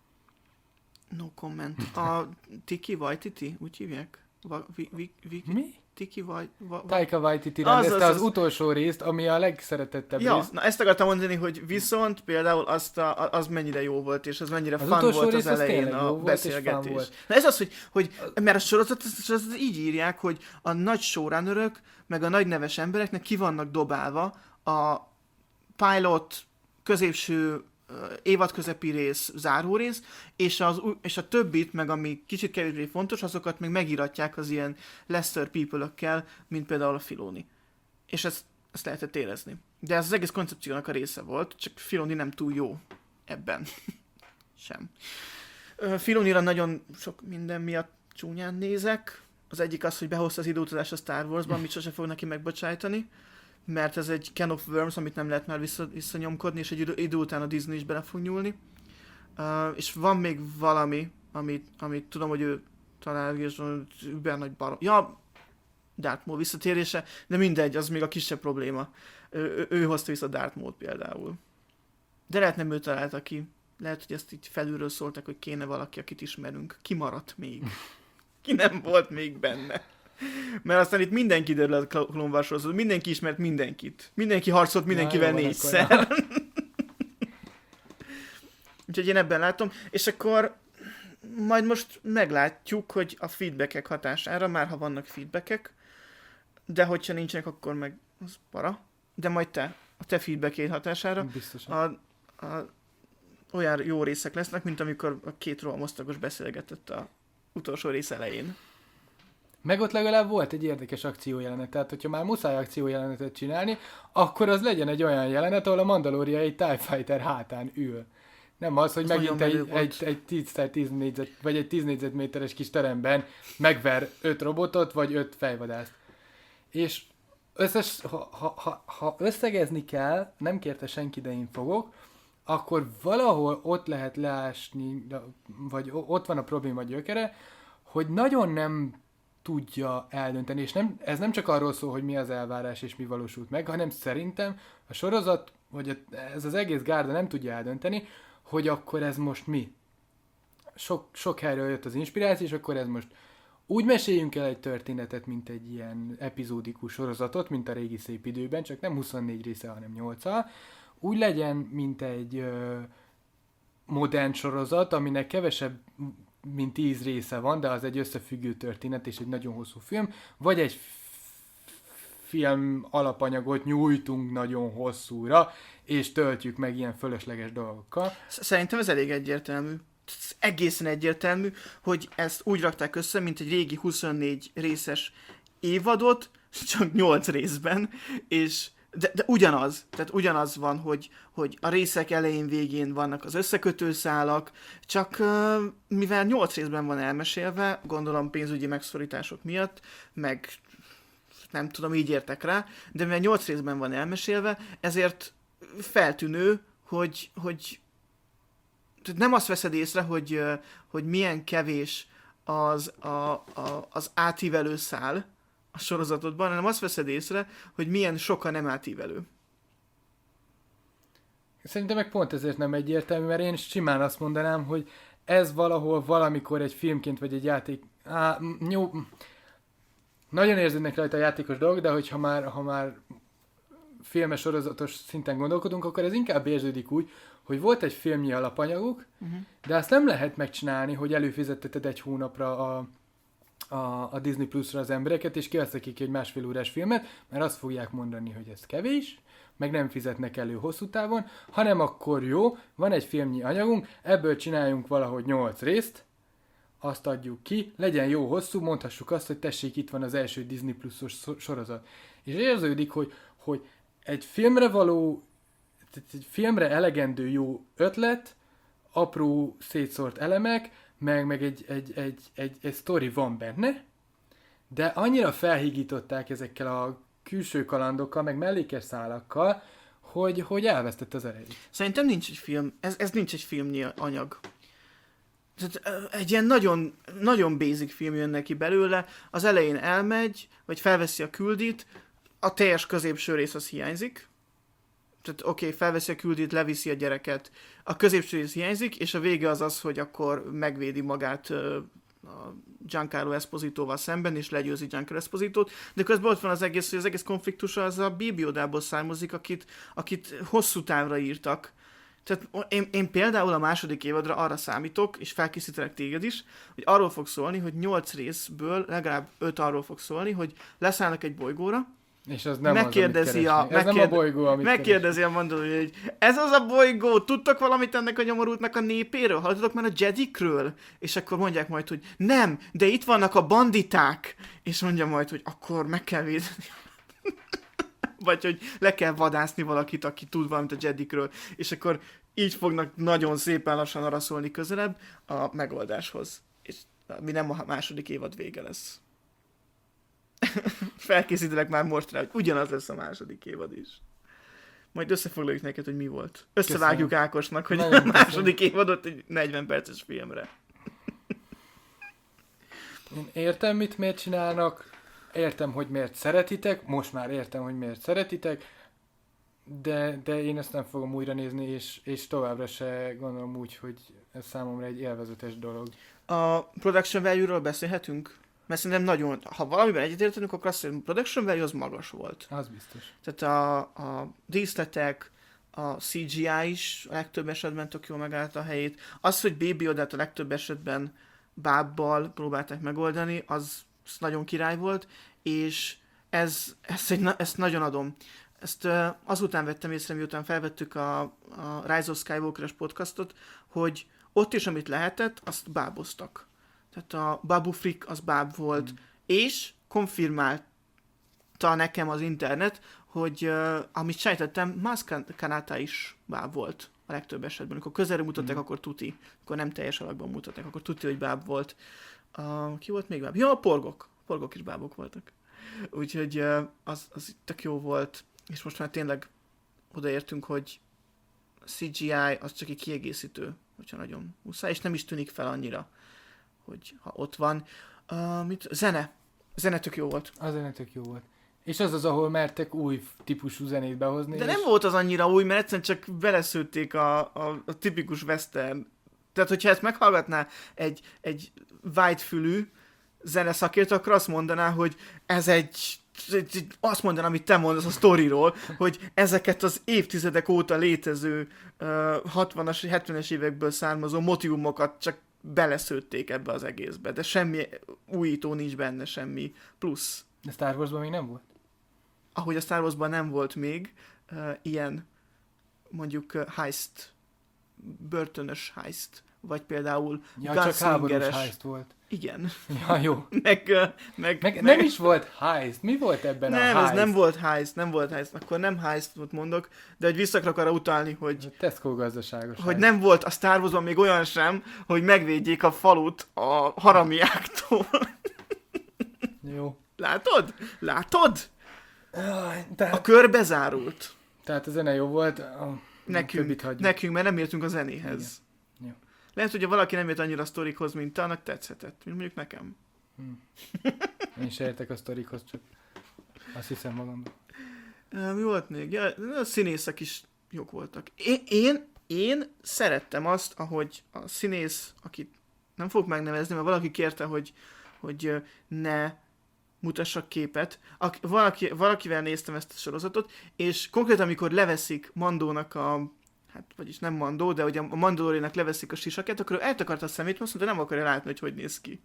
No comment. A Tiki Waititi, úgy hívják? Va, vi, vi, vi, Mi? Tiki Wai... Va, va, Taika Waititi Az, rendezte az, az, az. utolsó részt, ami a legszeretettebb ja, rész. na ezt akartam mondani, hogy viszont például azt a, az mennyire jó volt, és az mennyire Az fun utolsó volt rész az az elején tényleg jó a volt, és fun beszélgetés. volt. Na ez az, hogy, hogy mert a sorozat az, az így írják, hogy a nagy showrunnerök, meg a nagy neves embereknek ki vannak dobálva a pilot, középső évad közepi rész, záró rész, és, az, és a többit, meg ami kicsit kevésbé fontos, azokat meg megíratják az ilyen lesser people-ökkel, mint például a Filoni. És ezt, ezt lehetett érezni. De ez az egész koncepciónak a része volt, csak Filoni nem túl jó ebben. Sem. Filonira nagyon sok minden miatt csúnyán nézek. Az egyik az, hogy behozta az időutazást a Star Wars-ban, amit sose fog neki megbocsájtani, mert ez egy can of worms, amit nem lehet már vissza, visszanyomkodni, és egy idő, idő után a Disney is bele fog nyúlni. Uh, és van még valami, amit, amit tudom, hogy ő talál, és über nagy barom. Ja, Darth Maul visszatérése, de mindegy, az még a kisebb probléma. Ő, ő, ő hozta vissza Darth Maul például. De lehet nem ő találta ki. Lehet, hogy ezt így felülről szóltak, hogy kéne valaki, akit ismerünk. Ki maradt még? Ki nem volt még benne? Mert aztán itt mindenki derül a Clone Wars-ról, mindenki ismert mindenkit. Mindenki harcolt mindenkivel Na, jó, négyszer. akkor Úgyhogy én ebben látom. És akkor majd most meglátjuk, hogy a feedbackek hatására, már ha vannak feedbackek, de hogyha nincsenek, akkor meg az para. De majd te, a te feedbackét hatására Biztosan. a, a, olyan jó részek lesznek, mint amikor a két rohamosztagos beszélgetett a utolsó rész elején. Meg ott legalább volt egy érdekes akciójelenet, tehát hogyha már muszáj akciójelenetet csinálni, akkor az legyen egy olyan jelenet, ahol a Mandalorian egy TIE Fighter hátán ül. Nem az, hogy Az megint nagyon egy, menő volt. egy, egy tíz tíz négyzet, vagy egy tíz négyzetméteres kis teremben megver öt robotot, vagy öt fejvadászt. És összes, ha, ha, ha, ha összegezni kell, nem kérte senki, de én fogok, akkor valahol ott lehet leásni, vagy ott van a probléma gyökere, hogy nagyon nem tudja eldönteni, és nem, ez nem csak arról szól, hogy mi az elvárás és mi valósult meg, hanem szerintem a sorozat, vagy ez az egész gárda nem tudja eldönteni, hogy akkor ez most mi. Sok, sok helyről jött az inspiráció, és akkor ez most úgy meséljünk el egy történetet, mint egy ilyen epizódikus sorozatot, mint a régi szép időben, csak nem huszonnégy része, hanem nyolccal. Úgy legyen, mint egy ö, modern sorozat, aminek kevesebb mint tíz része van, de az egy összefüggő történet és egy nagyon hosszú film, vagy egy film alapanyagot nyújtunk nagyon hosszúra, és töltjük meg ilyen fölösleges dolgokkal. Szerintem ez elég egyértelmű. Ez egészen egyértelmű, hogy ezt úgy rakták össze, mint egy régi huszonnégy részes évadot, csak nyolc részben, és de, de ugyanaz, tehát ugyanaz van, hogy, hogy a részek elején, végén vannak az összekötőszálak, csak uh, mivel nyolc részben van elmesélve, gondolom pénzügyi megszorítások miatt, meg nem tudom, így értek rá, de mivel nyolc részben van elmesélve, ezért feltűnő, hogy, hogy nem azt veszed észre, hogy, hogy milyen kevés az, a, a, az átívelő szál a sorozatodban, hanem azt veszed észre, hogy milyen sokan nem átívelő. Szerintem meg pont ezért nem egyértelmű, mert én simán azt mondanám, hogy ez valahol valamikor egy filmként, vagy egy játék... Á, jó, nagyon érződnek rajta a játékos dolgok, de hogyha már, ha már filmes sorozatos szinten gondolkodunk, akkor ez inkább érződik úgy, hogy volt egy filmnyi alapanyaguk, uh-huh. de azt nem lehet megcsinálni, hogy előfizetteted egy hónapra a, a, a Disney Plus-ra az embereket, és kiadsz nekik egy másfél órás filmet, mert azt fogják mondani, hogy ez kevés, meg nem fizetnek elő hosszú távon, hanem akkor jó, van egy filmnyi anyagunk, ebből csináljunk valahogy nyolc részt, azt adjuk ki, legyen jó hosszú, mondhassuk azt, hogy tessék, itt van az első Disney Plus-os sorozat. És érződik, hogy, hogy egy filmre való, egy filmre elegendő jó ötlet, apró szétszórt elemek, meg, meg egy, egy, egy, egy, egy sztori van benne, de annyira felhígították ezekkel a külső kalandokkal, meg mellékes szálakkal, hogy, hogy elvesztett az erejét. Szerintem nincs egy film, ez, ez nincs egy filmnyi anyag. Tehát egy ilyen nagyon, nagyon basic film jön neki belőle, az elején elmegy, vagy felveszi a küldit, a teljes középső rész az hiányzik. Tehát oké, okay, felveszi a küldit, leviszi a gyereket, a középső rész hiányzik, és a vége az az, hogy akkor megvédi magát a Giancarlo Espositoval szemben, és legyőzi Giancarlo Espositót, de közben ott van az egész, hogy az egész konfliktus az a Baby Yodából származik, akit, akit hosszú távra írtak. Tehát én, én például a második évadra arra számítok, és felkészítelek téged is, hogy arról fog szólni, hogy nyolc részből legalább öt arról fog szólni, hogy leszállnak egy bolygóra, és az nem megkérdezi az, a, ez megkérde, nem a bolygó, amit megkérdezi a mondó, hogy ez az a bolygó, tudtok valamit ennek a nyomorultnak a népéről? Hallottatok már a Jedikről? És akkor mondják majd, hogy nem, de itt vannak a banditák. És mondja majd, hogy akkor meg kell védeni. Vagy hogy le kell vadászni valakit, aki tud valamit a Jedikről. És akkor így fognak nagyon szépen lassan arra szólni közelebb a megoldáshoz. És mi nem a második évad vége lesz. Felkészítelek már most rá, hogy ugyanaz lesz a második évad is. Majd összefoglaljuk neked, hogy mi volt. Összevágjuk köszönöm. Ákosnak, hogy nagyon a második köszönöm. Évadot egy negyven perces filmre. Én értem, mit miért csinálnak, értem, hogy miért szeretitek, most már értem, hogy miért szeretitek, de, de én ezt nem fogom újra nézni, és, és továbbra se gondolom úgy, hogy ez számomra egy élvezetes dolog. A production value-ról beszélhetünk? Mert szerintem nagyon, ha valamiben egyetértünk, akkor azt mondom, a production value az magas volt. Az biztos. Tehát a, a díszletek, a cé gé í is a legtöbb esetben tök jól megállta a helyét. Az, hogy Baby Yodát a legtöbb esetben bábbal próbálták megoldani, az, az nagyon király volt, és ez, ezt, egy, ezt nagyon adom. Ezt uh, azután vettem észre, miután felvettük a, a Rise of Skywalker-es podcastot, hogy ott is, amit lehetett, azt báboztak. Tehát a Babu Frick az báb volt, mm. és konfirmálta nekem az internet, hogy uh, amit sejtettem, Maz Kanata is báb volt a legtöbb esetben. Amikor közelre mutatták, mm. akkor tuti. Akkor nem teljes alakban mutatták, akkor tuti, hogy báb volt. Uh, ki volt még báb? Ja, a porgok. A porgok is bábok voltak. Úgyhogy uh, az, az tök jó volt. És most már tényleg odaértünk, hogy a cé gé í az csak egy kiegészítő, hogyha nagyon muszáj, és nem is tűnik fel annyira, hogy ha ott van. Uh, mit? Zene. Zene tök jó volt. A zene tök jó volt. És az az, ahol mertek új típusú zenét behozni. De és... nem volt az annyira új, mert egyszerűen csak beleszőtték a, a, a tipikus western. Tehát, hogyha ezt meghallgatná egy, egy whitefülű zeneszakértő, akkor azt mondaná, hogy ez egy azt mondanám, amit te mondasz a sztoriról, hogy ezeket az évtizedek óta létező uh, hatvanas, hetvenes évekből származó motivumokat csak beleszőtték ebbe az egészbe, de semmi újító nincs benne, semmi plusz. De Star Warsban még nem volt? Ahogy a Star Warsban nem volt még uh, ilyen mondjuk uh, heist, börtönös heist, vagy például Ja, csak háborús gunslingeres. heist volt. Igen. Ja, jó. meg, uh, meg, Meg, meg, nem is volt heist. Mi volt ebben nem, a ez heist? nem volt heist, nem volt heist. Akkor nem heistot mondok, de hogy vissza akarok arra utalni, hogy, Tesco gazdaságos hogy heist. nem volt a Star Warsban még olyan sem, hogy megvédjék a falut a haramiáktól. Jó. Látod? Látod? Jaj, A tehát, kör bezárult. tehát a zene jó volt. A Nekünk, többit hagyjuk. nekünk, mert nem értünk a zenéhez. Igen. Jó. Lehet, hogy ha valaki nem ért annyira a sztorikhoz, mint te, annak tetszhetett, mint mondjuk nekem. Én se értek a sztorikhoz, csak azt hiszem magamban. Uh, mi volt még? Ja, a színészek is jók voltak. Én, én, én szerettem azt, ahogy a színész, akit nem fogok megnevezni, mert valaki kérte, hogy, hogy ö, ne mutassak képet. Ak- valaki, valakivel néztem ezt a sorozatot, és konkrétan amikor leveszik Mandónak a, hát vagyis nem Mandó, de hogy a Mandaloriannak leveszik a sisakját, akkor ő eltakarta a szemét, azt mondta, nem akarja látni, hogy hogy néz ki.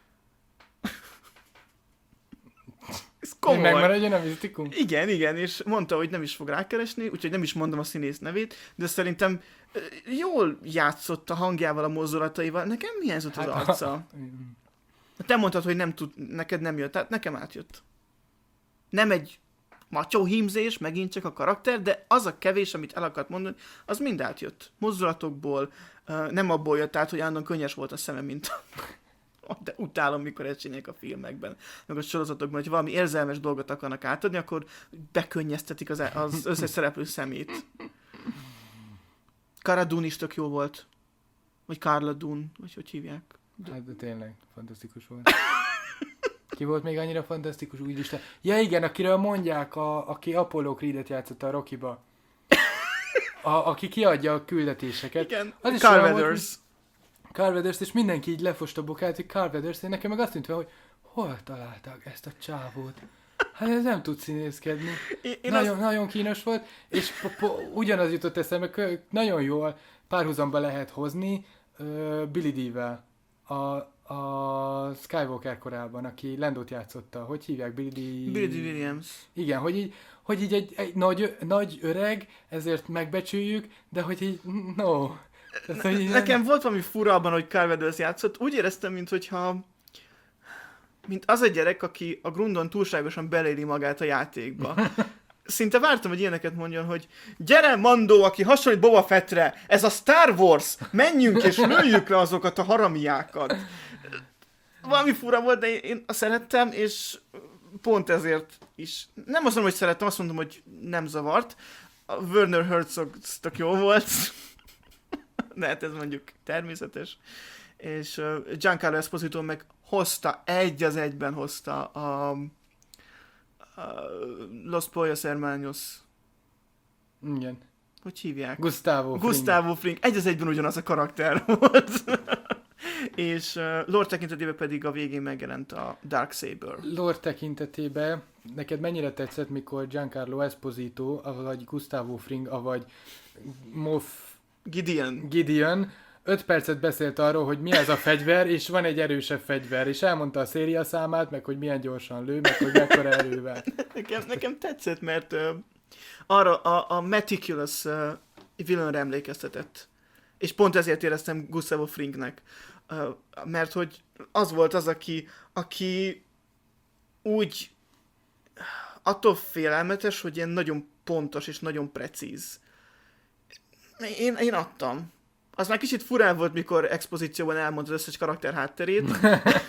Ez komoly. Megmaradjon a misztikum? Igen, igen, és mondta, hogy nem is fog rákeresni, úgyhogy nem is mondom a színész nevét, de szerintem ö, jól játszott a hangjával, a mozdulataival. Nekem hiányzott az Hát, arca. Te mondtad, hogy nem tud, neked nem jött, tehát nekem átjött. Nem egy macsó hímzés, megint csak a karakter, de az a kevés, amit el akart mondani, az mind átjött. Mozdulatokból, ö, nem abból jött át, hogy állandóan könnyes volt a szeme, mint de utálom, mikor ezt csinálják a filmekben, meg a sorozatokban, hogy valami érzelmes dolgot akarnak átadni, akkor bekönnyeztetik az, az összes szereplő szemét. Cara Dune is tök jó volt. Vagy Carla Dune, vagy hogy hívják. Hát de tényleg, fantasztikus volt. Ki volt még annyira fantasztikus, úristen? Ja igen, akiről mondják, a, aki Apollo Creed-et játszotta a Rocky-ba. A, aki kiadja a küldetéseket. Igen, Az is Carl olyan volt, Weathers. Carl Weathers, és mindenki így lefosta a bokát, hogy Carl Weathers, én nekem meg azt tűnt fel, hogy hol találták ezt a csávót? Hát ez nem tud színészkedni. Én, én Nagyon, azt, nagyon kínos volt, és po, po, ugyanaz jutott eszembe, kö- nagyon jól párhuzamba lehet hozni uh, Billy Dee-vel a, a Skywalker korában, aki Landot játszotta. Hogy hívják? Billy Dee... Billy Dee Williams. Igen, hogy így, hogy így egy, egy nagy, nagy öreg, ezért megbecsüljük, de hogy így, no. Tehát, hogy így Nekem volt valami fura abban, hogy Carl Weathers játszott. Úgy éreztem, mintha mint az a gyerek, aki a grundon túlságosan beléli magát a játékba. Szinte vártam, hogy ilyeneket mondjon, hogy gyere, Mandó, aki hasonlít Boba Fettre, ez a Star Wars, menjünk és lőjük le azokat a haramiákat. Valami fura volt, de én azt szerettem, és pont ezért is. Nem azt mondom, hogy szerettem, azt mondom, hogy nem zavart. A Werner Herzog tök jó volt. De hát ez mondjuk természetes. És uh, Giancarlo Esposito meg hozta, egy az egyben hozta a, a Los Pollos Hermanos. Igen. Hogy hívják? Gustavo Fring. Gustavo Fring. Egy az egyben ugyanaz a karakter volt. És uh, Lord tekintetében pedig a végén megjelent a Darksaber. Lord tekintetében neked mennyire tetszett, mikor Giancarlo Esposito, avagy Gustavo Fring, avagy Moff Gideon. Gideon öt percet beszélt arról, hogy mi ez a fegyver, és van egy erősebb fegyver, és elmondta a széria számát, meg hogy milyen gyorsan lő, meg hogy mekkora erővel. Nekem, nekem tetszett, mert uh, arra a, a meticulous uh, villainre emlékeztetett. És pont ezért éreztem Gustavo Fringnek. Uh, mert hogy az volt az, aki, aki úgy attól félelmetes, hogy ilyen nagyon pontos és nagyon precíz. Én, én adtam. Az már kicsit furán volt, mikor expozícióban elmondta az összes karakter hátterét.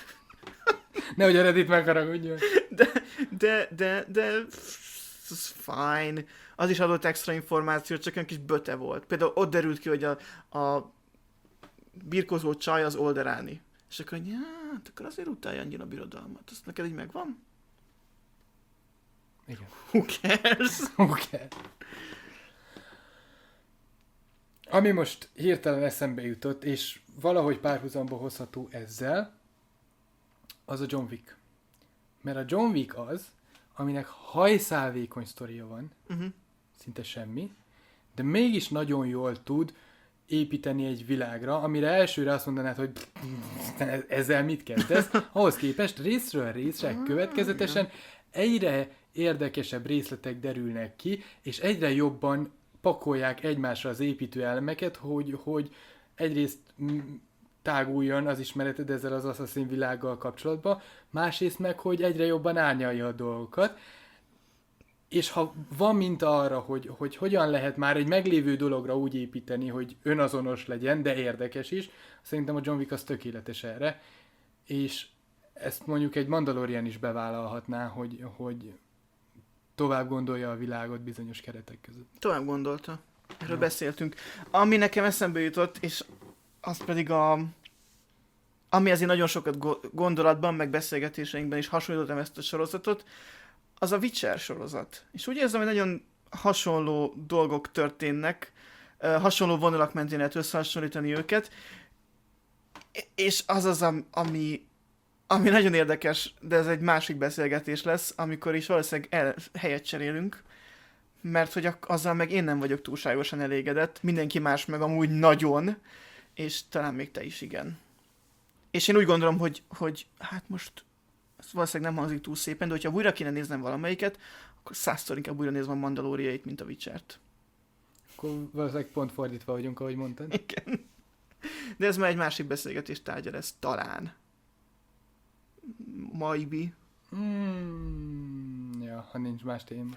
Nehogy a Reddit megharagudjon. De, de, de, de, ez fine. Az is adott extra információt, csak olyan kis böte volt. Például ott derült ki, hogy a, a birkozó csaj az Olderáni. És akkor, ja, hát akkor azért utálja annyira a birodalmat. Azt neked így megvan? Igen. Who cares? Oké. Okay. Ami most hirtelen eszembe jutott, és valahogy párhuzamba hozható ezzel, az a John Wick. Mert a John Wick az, aminek hajszálvékony sztoria van, Uh-huh. szinte semmi, de mégis nagyon jól tud építeni egy világra, amire elsőre azt mondanád, hogy ezzel mit kezdesz, ahhoz képest részről részre következetesen egyre érdekesebb részletek derülnek ki, és egyre jobban pakolják egymásra az építő elemeket, hogy, hogy egyrészt táguljon az ismereted ezzel az Assassin világgal kapcsolatban, másrészt meg, hogy egyre jobban árnyalja a dolgokat. És ha van minta arra, hogy, hogy hogyan lehet már egy meglévő dologra úgy építeni, hogy önazonos legyen, de érdekes is, szerintem a John Wick az tökéletes erre, és ezt mondjuk egy Mandalorian is bevállalhatná, hogy, hogy tovább gondolja a világot bizonyos keretek között. Tovább gondolta. Erről Ja. beszéltünk. Ami nekem eszembe jutott, és az pedig a... Ami azért nagyon sokat go- gondolatban, meg beszélgetéseinkben is hasonlítottam ezt a sorozatot, az a Witcher sorozat. És úgy érzem, hogy nagyon hasonló dolgok történnek, hasonló vonalak mentén lehet összehasonlítani őket, és az az, ami, ami nagyon érdekes, de ez egy másik beszélgetés lesz, amikor is valószínűleg el, helyet cserélünk, mert hogy azzal meg én nem vagyok túlságosan elégedett, mindenki más meg amúgy nagyon, és talán még te is igen. És én úgy gondolom, hogy, hogy hát most ez valószínűleg nem hangzik túl szépen, de hogyha újra kéne néznem valamelyiket, akkor százszor inkább újra nézem a Mandaloriait, mint a Witchert. Akkor valószínűleg pont fordítva vagyunk, ahogy mondtad. Igen. De ez már egy másik beszélgetés tárgya lesz, talán. Maybe. Mm, ja, ha nincs más téma.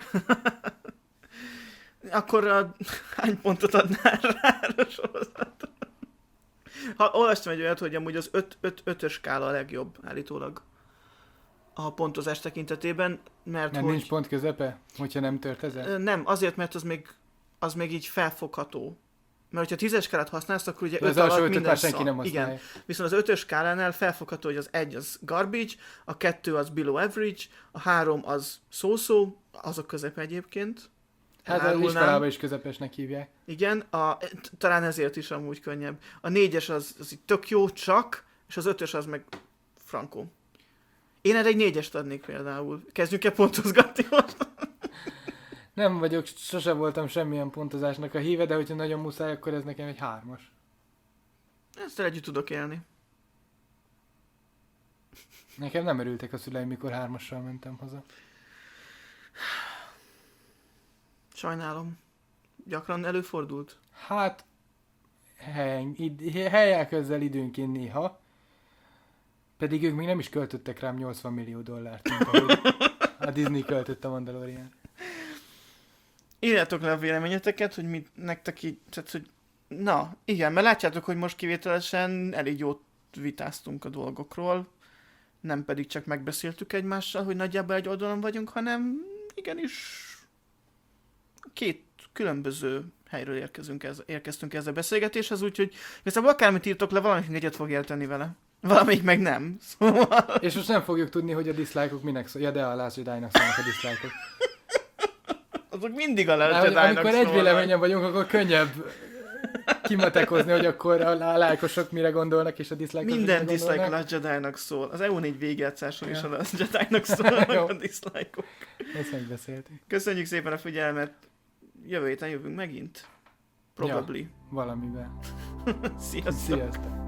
Akkor a, hány pontot adnál rá a sorozatra? Ha olvastam egy olyat, hogy amúgy az ötös skála a legjobb állítólag a pontozás tekintetében, mert Nem hogy... nincs pont közepe, hogyha nem tört ezen? Nem, azért, mert az még, az még így felfogható. Mert hogyha tízes skálát használsz, akkor ugye De öt az alsó alatt ötöt minden már senki szar. nem használja. Igen. Viszont az ötös skálánál felfogható, hogy az egy az garbage, a kettő az below average, a három az so-so, azok közep egyébként. Hát az Elárulnám. iskolában is közepesnek hívják. Igen, a, t- talán ezért is amúgy könnyebb. A négyes az, az így tök jó, csak, és az ötös az meg frankó. Én erre egy négyest adnék például. Kezdjünk-e pontozgatni most? Nem vagyok, sose voltam semmilyen pontozásnak a híve, de hogyha nagyon muszáj, akkor ez nekem egy hármas. Ezzel együtt tudok élni. Nekem nem örültek a szüleim, mikor hármassal mentem haza. Sajnálom. Gyakran előfordult? Hát, helyen, id, helyel közel időnként néha. Pedig ők még nem is költöttek rám nyolcvan millió dollárt, mint ahogy a Disney költött a Mandalorian. Írjátok le a véleményeteket, hogy mit nektek így, tehát, hogy na, igen, mert látjátok, hogy most kivételesen elég jót vitáztunk a dolgokról, nem pedig csak megbeszéltük egymással, hogy nagyjából egy oldalon vagyunk, hanem igenis két különböző helyről érkezünk ez, érkeztünk ezzel a beszélgetéshez, úgyhogy igazából akármit írtok le, valamelyik egyet fog érteni vele. Valamelyik meg nem. Szóval... És most nem fogjuk tudni, hogy a dislike-ok minek szól. Ja, de a Last Jedi-nak szólnak a dislike-ok. Azok mindig a Last Am- Jedi-nak Amikor egy szólnak. véleményen vagyunk, akkor könnyebb kimatekozni, hogy akkor a a lájkosok mire gondolnak, és a dislike-osok Minden mire dislike a gondolnak. Last Jedi-nak szól. Az E U négy végjátszáson is Ja. a Last Jedi-nak szólnak Jó. a dislike-ok. Ezt megbeszéltük. Köszönjük szépen a figyelmet. Jövő héten jövünk megint. Probably. Valamivel. Sziasztok. Sziasztok!